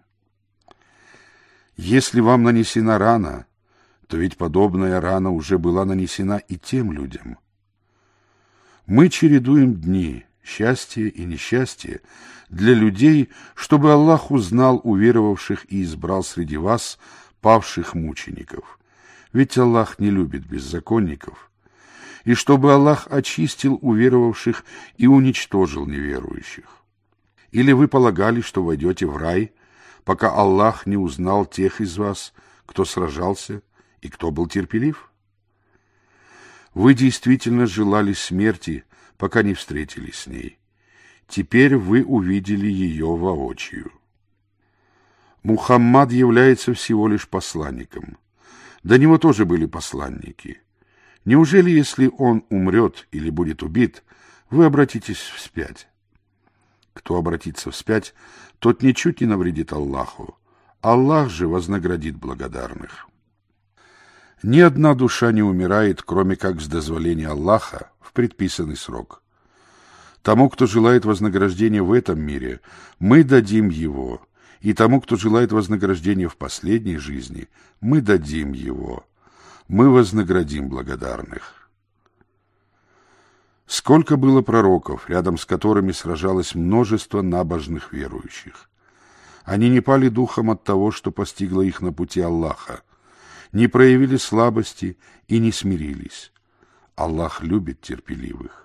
Если вам нанесена рана, то ведь подобная рана уже была нанесена и тем людям. Мы чередуем дни, счастье и несчастье для людей, чтобы Аллах узнал уверовавших и избрал среди вас павших мучеников. Ведь Аллах не любит беззаконников. И чтобы Аллах очистил уверовавших и уничтожил неверующих. Или вы полагали, что войдете в рай, пока Аллах не узнал тех из вас, кто сражался и кто был терпелив? Вы действительно желали смерти, пока не встретились с ней. Теперь вы увидели ее воочию. Мухаммад является всего лишь посланником. До него тоже были посланники. Неужели, если он умрет или будет убит, вы обратитесь вспять? Кто обратится вспять, тот ничуть не навредит Аллаху. Аллах же вознаградит благодарных. Ни одна душа не умирает, кроме как с дозволения Аллаха в предписанный срок. Тому, кто желает вознаграждения в этом мире, мы дадим его, и тому, кто желает вознаграждения в последней жизни, мы дадим его. Мы вознаградим благодарных. Сколько было пророков, рядом с которыми сражалось множество набожных верующих. Они не пали духом от того, что постигло их на пути Аллаха, не проявили слабости и не смирились. Аллах любит терпеливых.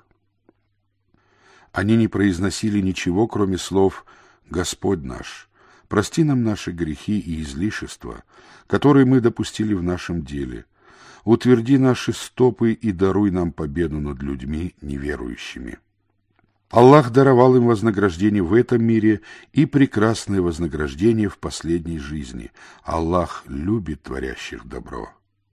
Они не произносили ничего, кроме слов «Господь наш, прости нам наши грехи и излишества, которые мы допустили в нашем деле. Утверди наши стопы и даруй нам победу над людьми неверующими». Аллах даровал им вознаграждение в этом мире и прекрасное вознаграждение в последней жизни. Аллах любит творящих добро.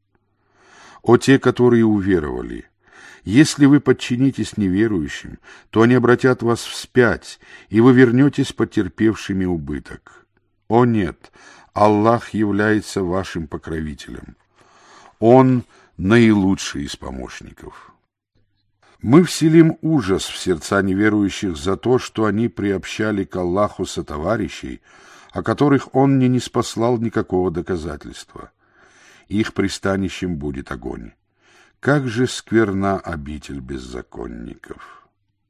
О те, которые уверовали! Если вы подчинитесь неверующим, то они обратят вас вспять, и вы вернетесь потерпевшими убыток. О нет! Аллах является вашим покровителем. Он наилучший из помощников. Мы вселим ужас в сердца неверующих за то, что они приобщали к Аллаху сотоварищей, о которых Он не ниспослал никакого доказательства. Их пристанищем будет огонь. Как же скверна обитель беззаконников!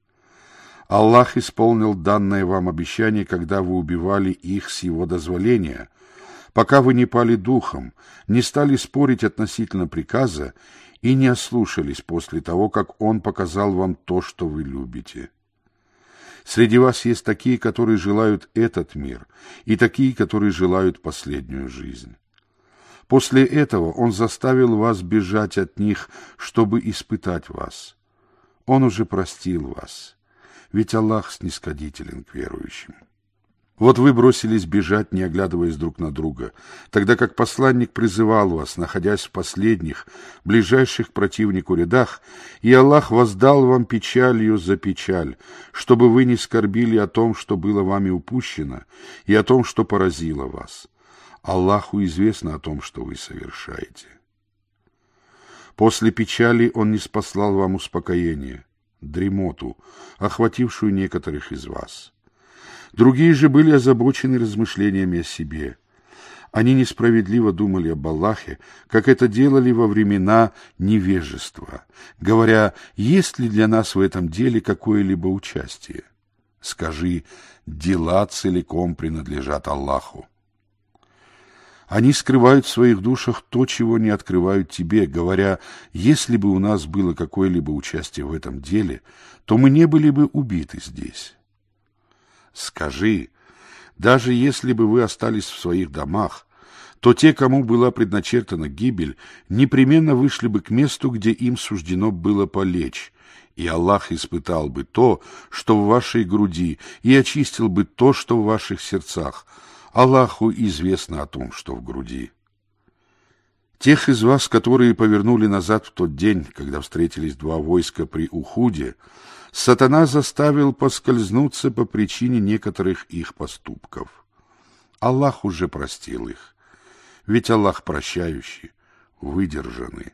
Аллах исполнил данное вам обещание, когда вы убивали их с Его дозволения, пока вы не пали духом, не стали спорить относительно приказа и не ослушались после того, как Он показал вам то, что вы любите. Среди вас есть такие, которые желают этот мир, и такие, которые желают последнюю жизнь. После этого Он заставил вас бежать от них, чтобы испытать вас. Он уже простил вас, ведь Аллах снисходителен к верующим. Вот вы бросились бежать, не оглядываясь друг на друга, тогда как посланник призывал вас, находясь в последних, ближайших к противнику рядах, и Аллах воздал вам печалью за печаль, чтобы вы не скорбили о том, что было вами упущено, и о том, что поразило вас. Аллаху известно о том, что вы совершаете. После печали Он ниспослал вам успокоение, дремоту, охватившую некоторых из вас. Другие же были озабочены размышлениями о себе. Они несправедливо думали об Аллахе, как это делали во времена невежества, говоря, есть ли для нас в этом деле какое-либо участие. Скажи, дела целиком принадлежат Аллаху. Они скрывают в своих душах то, чего не открывают тебе, говоря, если бы у нас было какое-либо участие в этом деле, то мы не были бы убиты здесь. Скажи, даже если бы вы остались в своих домах, то те, кому была предначертана гибель, непременно вышли бы к месту, где им суждено было полечь, и Аллах испытал бы то, что в вашей груди, и очистил бы то, что в ваших сердцах. Аллаху известно о том, что в груди. Тех из вас, которые повернули назад в тот день, когда встретились два войска при Ухуде, Сатана заставил поскользнуться по причине некоторых их поступков. Аллах уже простил их, ведь Аллах прощающий, выдержанный.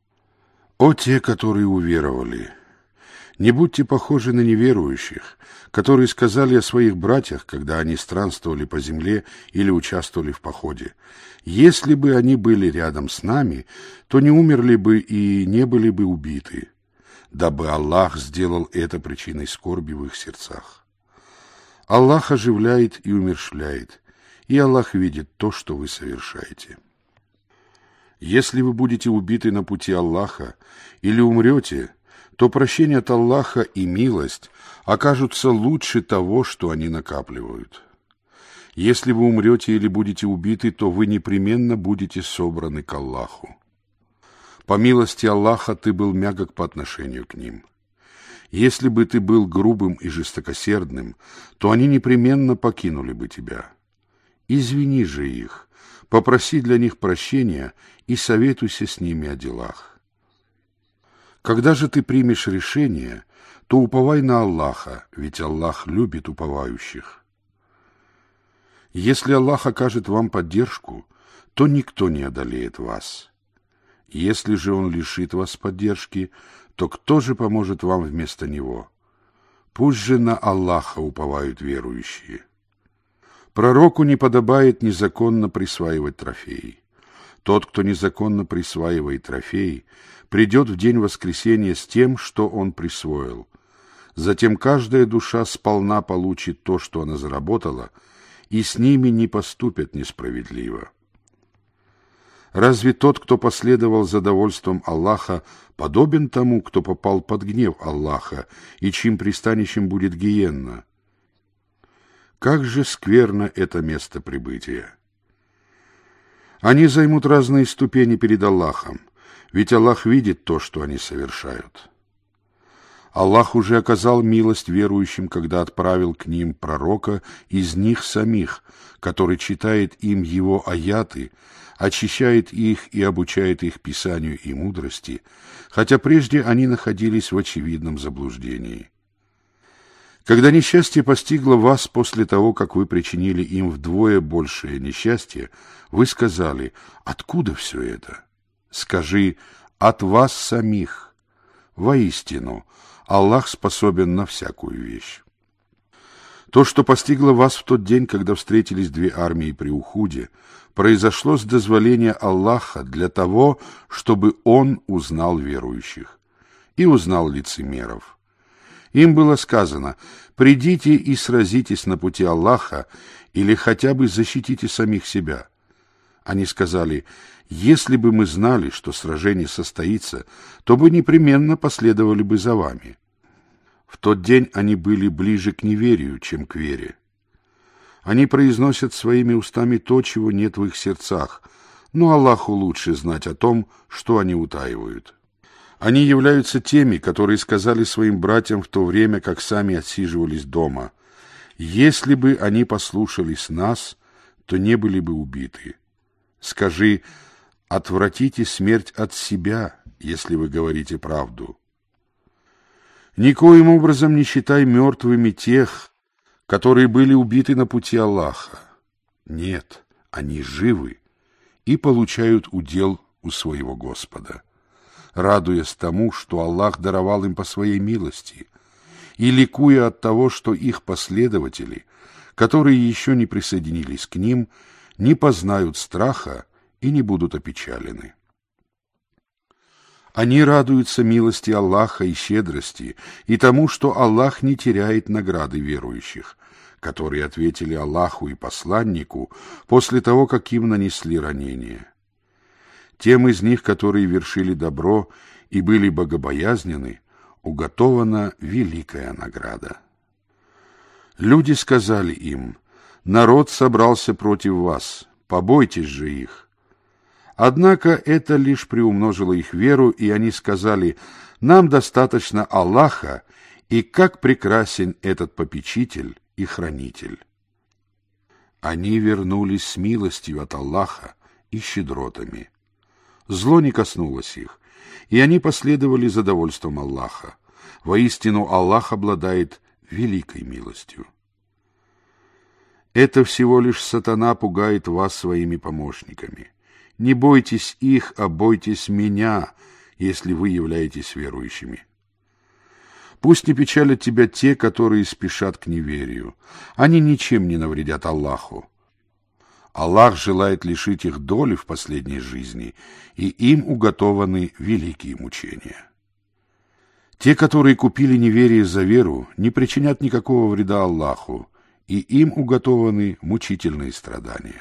О те, которые уверовали! Не будьте похожи на неверующих, которые сказали о своих братьях, когда они странствовали по земле или участвовали в походе. Если бы они были рядом с нами, то не умерли бы и не были бы убиты, дабы Аллах сделал это причиной скорби в их сердцах. Аллах оживляет и умерщвляет, и Аллах видит то, что вы совершаете. Если вы будете убиты на пути Аллаха или умрете, то прощение от Аллаха и милость окажутся лучше того, что они накапливают. Если вы умрете или будете убиты, то вы непременно будете собраны к Аллаху. По милости Аллаха ты был мягок по отношению к ним. Если бы ты был грубым и жестокосердным, то они непременно покинули бы тебя. Извини же их, попроси для них прощения и советуйся с ними о делах. Когда же ты примешь решение, то уповай на Аллаха, ведь Аллах любит уповающих. Если Аллах окажет вам поддержку, то никто не одолеет вас. Если же Он лишит вас поддержки, то кто же поможет вам вместо Него? Пусть же на Аллаха уповают верующие. Пророку не подобает незаконно присваивать трофеи. Тот, кто незаконно присваивает трофеи, придет в день воскресения с тем, что он присвоил. Затем каждая душа сполна получит то, что она заработала, и с ними не поступят несправедливо. Разве тот, кто последовал за довольством Аллаха, подобен тому, кто попал под гнев Аллаха, и чьим пристанищем будет гиенна? Как же скверно это место прибытия! Они займут разные ступени перед Аллахом, ведь Аллах видит то, что они совершают. Аллах уже оказал милость верующим, когда отправил к ним пророка из них самих, который читает им его аяты, очищает их и обучает их писанию и мудрости, хотя прежде они находились в очевидном заблуждении. Когда несчастье постигло вас после того, как вы причинили им вдвое большее несчастье, вы сказали: «Откуда все это?» Скажи: «От вас самих». Воистину, Аллах способен на всякую вещь. То, что постигло вас в тот день, когда встретились две армии при Ухуде, произошло с дозволения Аллаха для того, чтобы Он узнал верующих и узнал лицемеров. Им было сказано: «Придите и сразитесь на пути Аллаха, или хотя бы защитите самих себя». Они сказали: «Если бы мы знали, что сражение состоится, то бы непременно последовали бы за вами». В тот день они были ближе к неверию, чем к вере. Они произносят своими устами то, чего нет в их сердцах, но Аллаху лучше знать о том, что они утаивают. Они являются теми, которые сказали своим братьям в то время, как сами отсиживались дома: «Если бы они послушались нас, то не были бы убиты». Скажи: «Отвратите смерть от себя, если вы говорите правду». Никоим образом не считай мертвыми тех, которые были убиты на пути Аллаха. Нет, они живы и получают удел у своего Господа, радуясь тому, что Аллах даровал им по своей милости, и ликуя от того, что их последователи, которые еще не присоединились к ним, не познают страха и не будут опечалены. Они радуются милости Аллаха и щедрости, и тому, что Аллах не теряет награды верующих, которые ответили Аллаху и посланнику после того, как им нанесли ранение. Тем из них, которые вершили добро и были богобоязнены, уготована великая награда. Люди сказали им: «Народ собрался против вас, побойтесь же их». Однако это лишь приумножило их веру, и они сказали: «Нам достаточно Аллаха, и как прекрасен этот попечитель и хранитель». Они вернулись с милостью от Аллаха и щедротами. Зло не коснулось их, и они последовали за довольством Аллаха. Воистину, Аллах обладает великой милостью. Это всего лишь сатана пугает вас своими помощниками. Не бойтесь их, а бойтесь меня, если вы являетесь верующими. Пусть не печалят тебя те, которые спешат к неверию. Они ничем не навредят Аллаху. Аллах желает лишить их доли в последней жизни, и им уготованы великие мучения. Те, которые купили неверие за веру, не причинят никакого вреда Аллаху, и им уготованы мучительные страдания.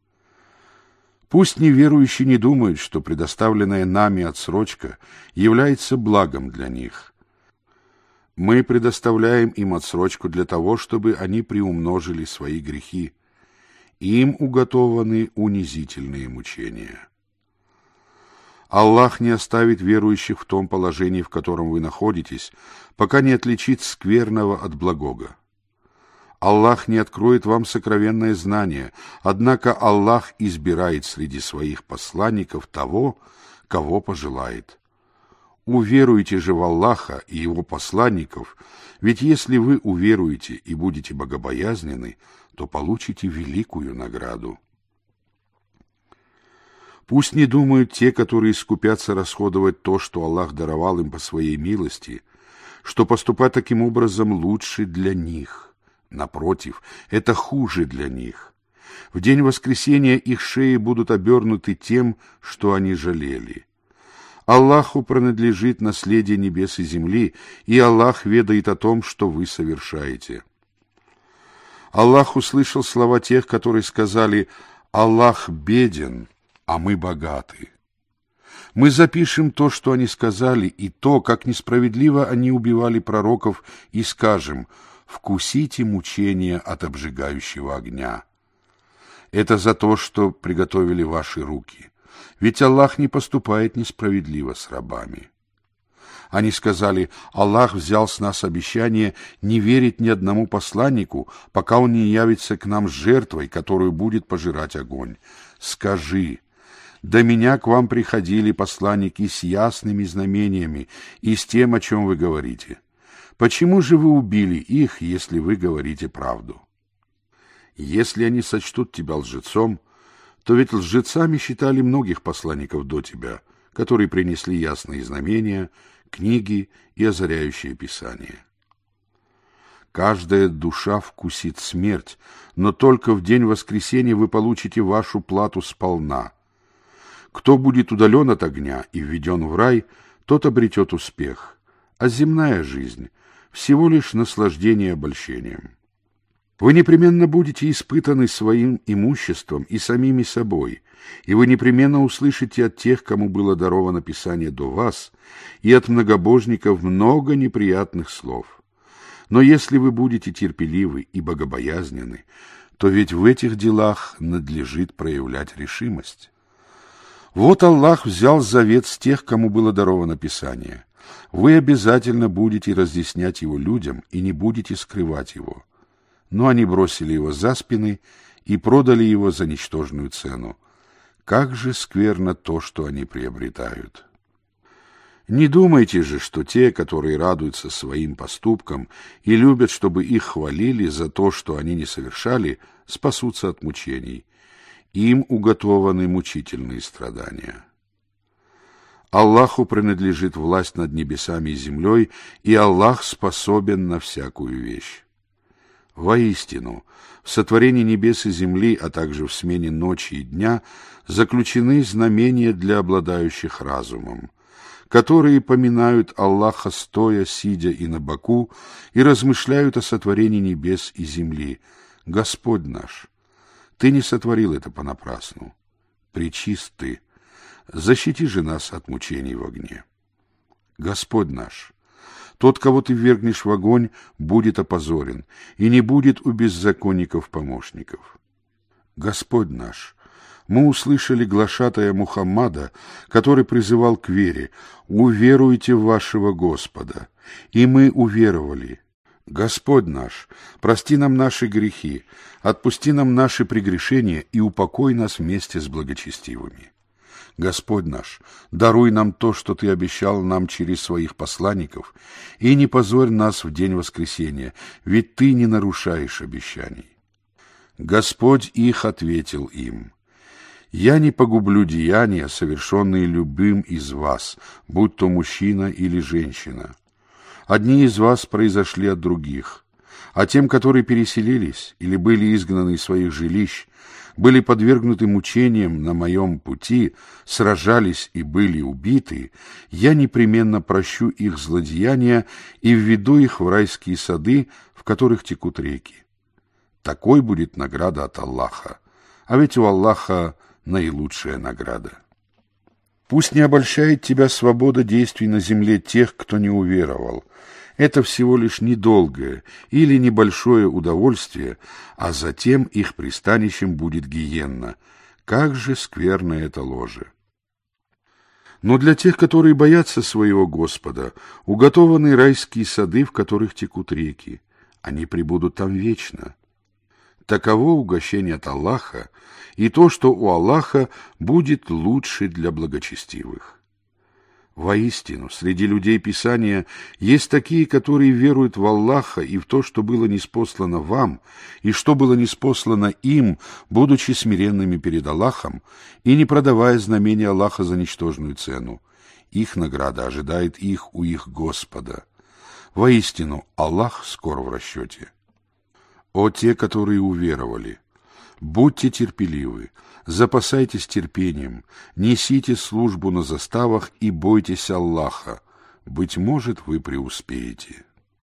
Пусть неверующие не думают, что предоставленная нами отсрочка является благом для них. Мы предоставляем им отсрочку для того, чтобы они приумножили свои грехи. Им уготованы унизительные мучения. Аллах не оставит верующих в том положении, в котором вы находитесь, пока не отличит скверного от благого. Аллах не откроет вам сокровенное знание, однако Аллах избирает среди своих посланников того, кого пожелает. Уверуйте же в Аллаха и Его посланников, ведь если вы уверуете и будете богобоязнены, то получите великую награду. Пусть не думают те, которые скупятся расходовать то, что Аллах даровал им по своей милости, что поступать таким образом лучше для них. Напротив, это хуже для них. В день воскресения их шеи будут обернуты тем, что они жалели. Аллаху принадлежит наследие небес и земли, и Аллах ведает о том, что вы совершаете. Аллах услышал слова тех, которые сказали: «Аллах беден, а мы богаты». Мы запишем то, что они сказали, и то, как несправедливо они убивали пророков, и скажем: «Вкусите мучения от обжигающего огня». Это за то, что приготовили ваши руки. Ведь Аллах не поступает несправедливо с рабами. Они сказали: Аллах взял с нас обещание не верить ни одному посланнику, пока он не явится к нам с жертвой, которую будет пожирать огонь. Скажи: до меня к вам приходили посланники с ясными знамениями и с тем, о чем вы говорите. Почему же вы убили их, если вы говорите правду? Если они сочтут тебя лжецом, то ведь лжецами считали многих посланников до тебя, которые принесли ясные знамения, книги и озаряющие Писание. Каждая душа вкусит смерть, но только в день воскресения вы получите вашу плату сполна. Кто будет удален от огня и введен в рай, тот обретет успех, а земная жизнь — всего лишь наслаждение обольщением. Вы непременно будете испытаны своим имуществом и самими собой, и вы непременно услышите от тех, кому было даровано Писание до вас, и от многобожников много неприятных слов. Но если вы будете терпеливы и богобоязненны, то ведь в этих делах надлежит проявлять решимость. Вот Аллах взял завет с тех, кому было даровано Писание. Вы обязательно будете разъяснять его людям и не будете скрывать его. Но они бросили его за спины и продали его за ничтожную цену. Как же скверно то, что они приобретают! Не думайте же, что те, которые радуются своим поступкам и любят, чтобы их хвалили за то, что они не совершали, спасутся от мучений. Им уготованы мучительные страдания. Аллаху принадлежит власть над небесами и землей, и Аллах способен на всякую вещь. Воистину, в сотворении небес и земли, а также в смене ночи и дня, заключены знамения для обладающих разумом, которые поминают Аллаха стоя, сидя и на боку, и размышляют о сотворении небес и земли. Господь наш, Ты не сотворил это понапрасну. Пречист Ты, защити же нас от мучений в огне. Господь наш, тот, кого Ты ввергнешь в огонь, будет опозорен, и не будет у беззаконников помощников. Господь наш, мы услышали глашатая Мухаммада, который призывал к вере: «Уверуйте в вашего Господа», и мы уверовали. Господь наш, прости нам наши грехи, отпусти нам наши прегрешения и упокой нас вместе с благочестивыми. Господь наш, даруй нам то, что Ты обещал нам через своих посланников, и не позорь нас в день воскресения, ведь Ты не нарушаешь обещаний. Господь их ответил им: «Я не погублю деяния, совершенные любым из вас, будь то мужчина или женщина. Одни из вас произошли от других, а тем, которые переселились или были изгнаны из своих жилищ, были подвергнуты мучениям на моем пути, сражались и были убиты, я непременно прощу их злодеяния и введу их в райские сады, в которых текут реки. Такой будет награда от Аллаха, а ведь у Аллаха наилучшая награда. Пусть не обольщает тебя свобода действий на земле тех, кто не уверовал. Это всего лишь недолгое или небольшое удовольствие, а затем их пристанищем будет гиенна. Как же скверно это ложе! Но для тех, которые боятся своего Господа, уготованы райские сады, в которых текут реки. Они пребудут там вечно. Таково угощение от Аллаха, и то, что у Аллаха будет лучше для благочестивых. Воистину, среди людей Писания есть такие, которые веруют в Аллаха и в то, что было ниспослано вам, и что было ниспослано им, будучи смиренными перед Аллахом и не продавая знамения Аллаха за ничтожную цену. Их награда ожидает их у их Господа. Воистину, Аллах скоро в расчете. О те, которые уверовали! Будьте терпеливы, запасайтесь терпением, несите службу на заставах и бойтесь Аллаха. Быть может, вы преуспеете.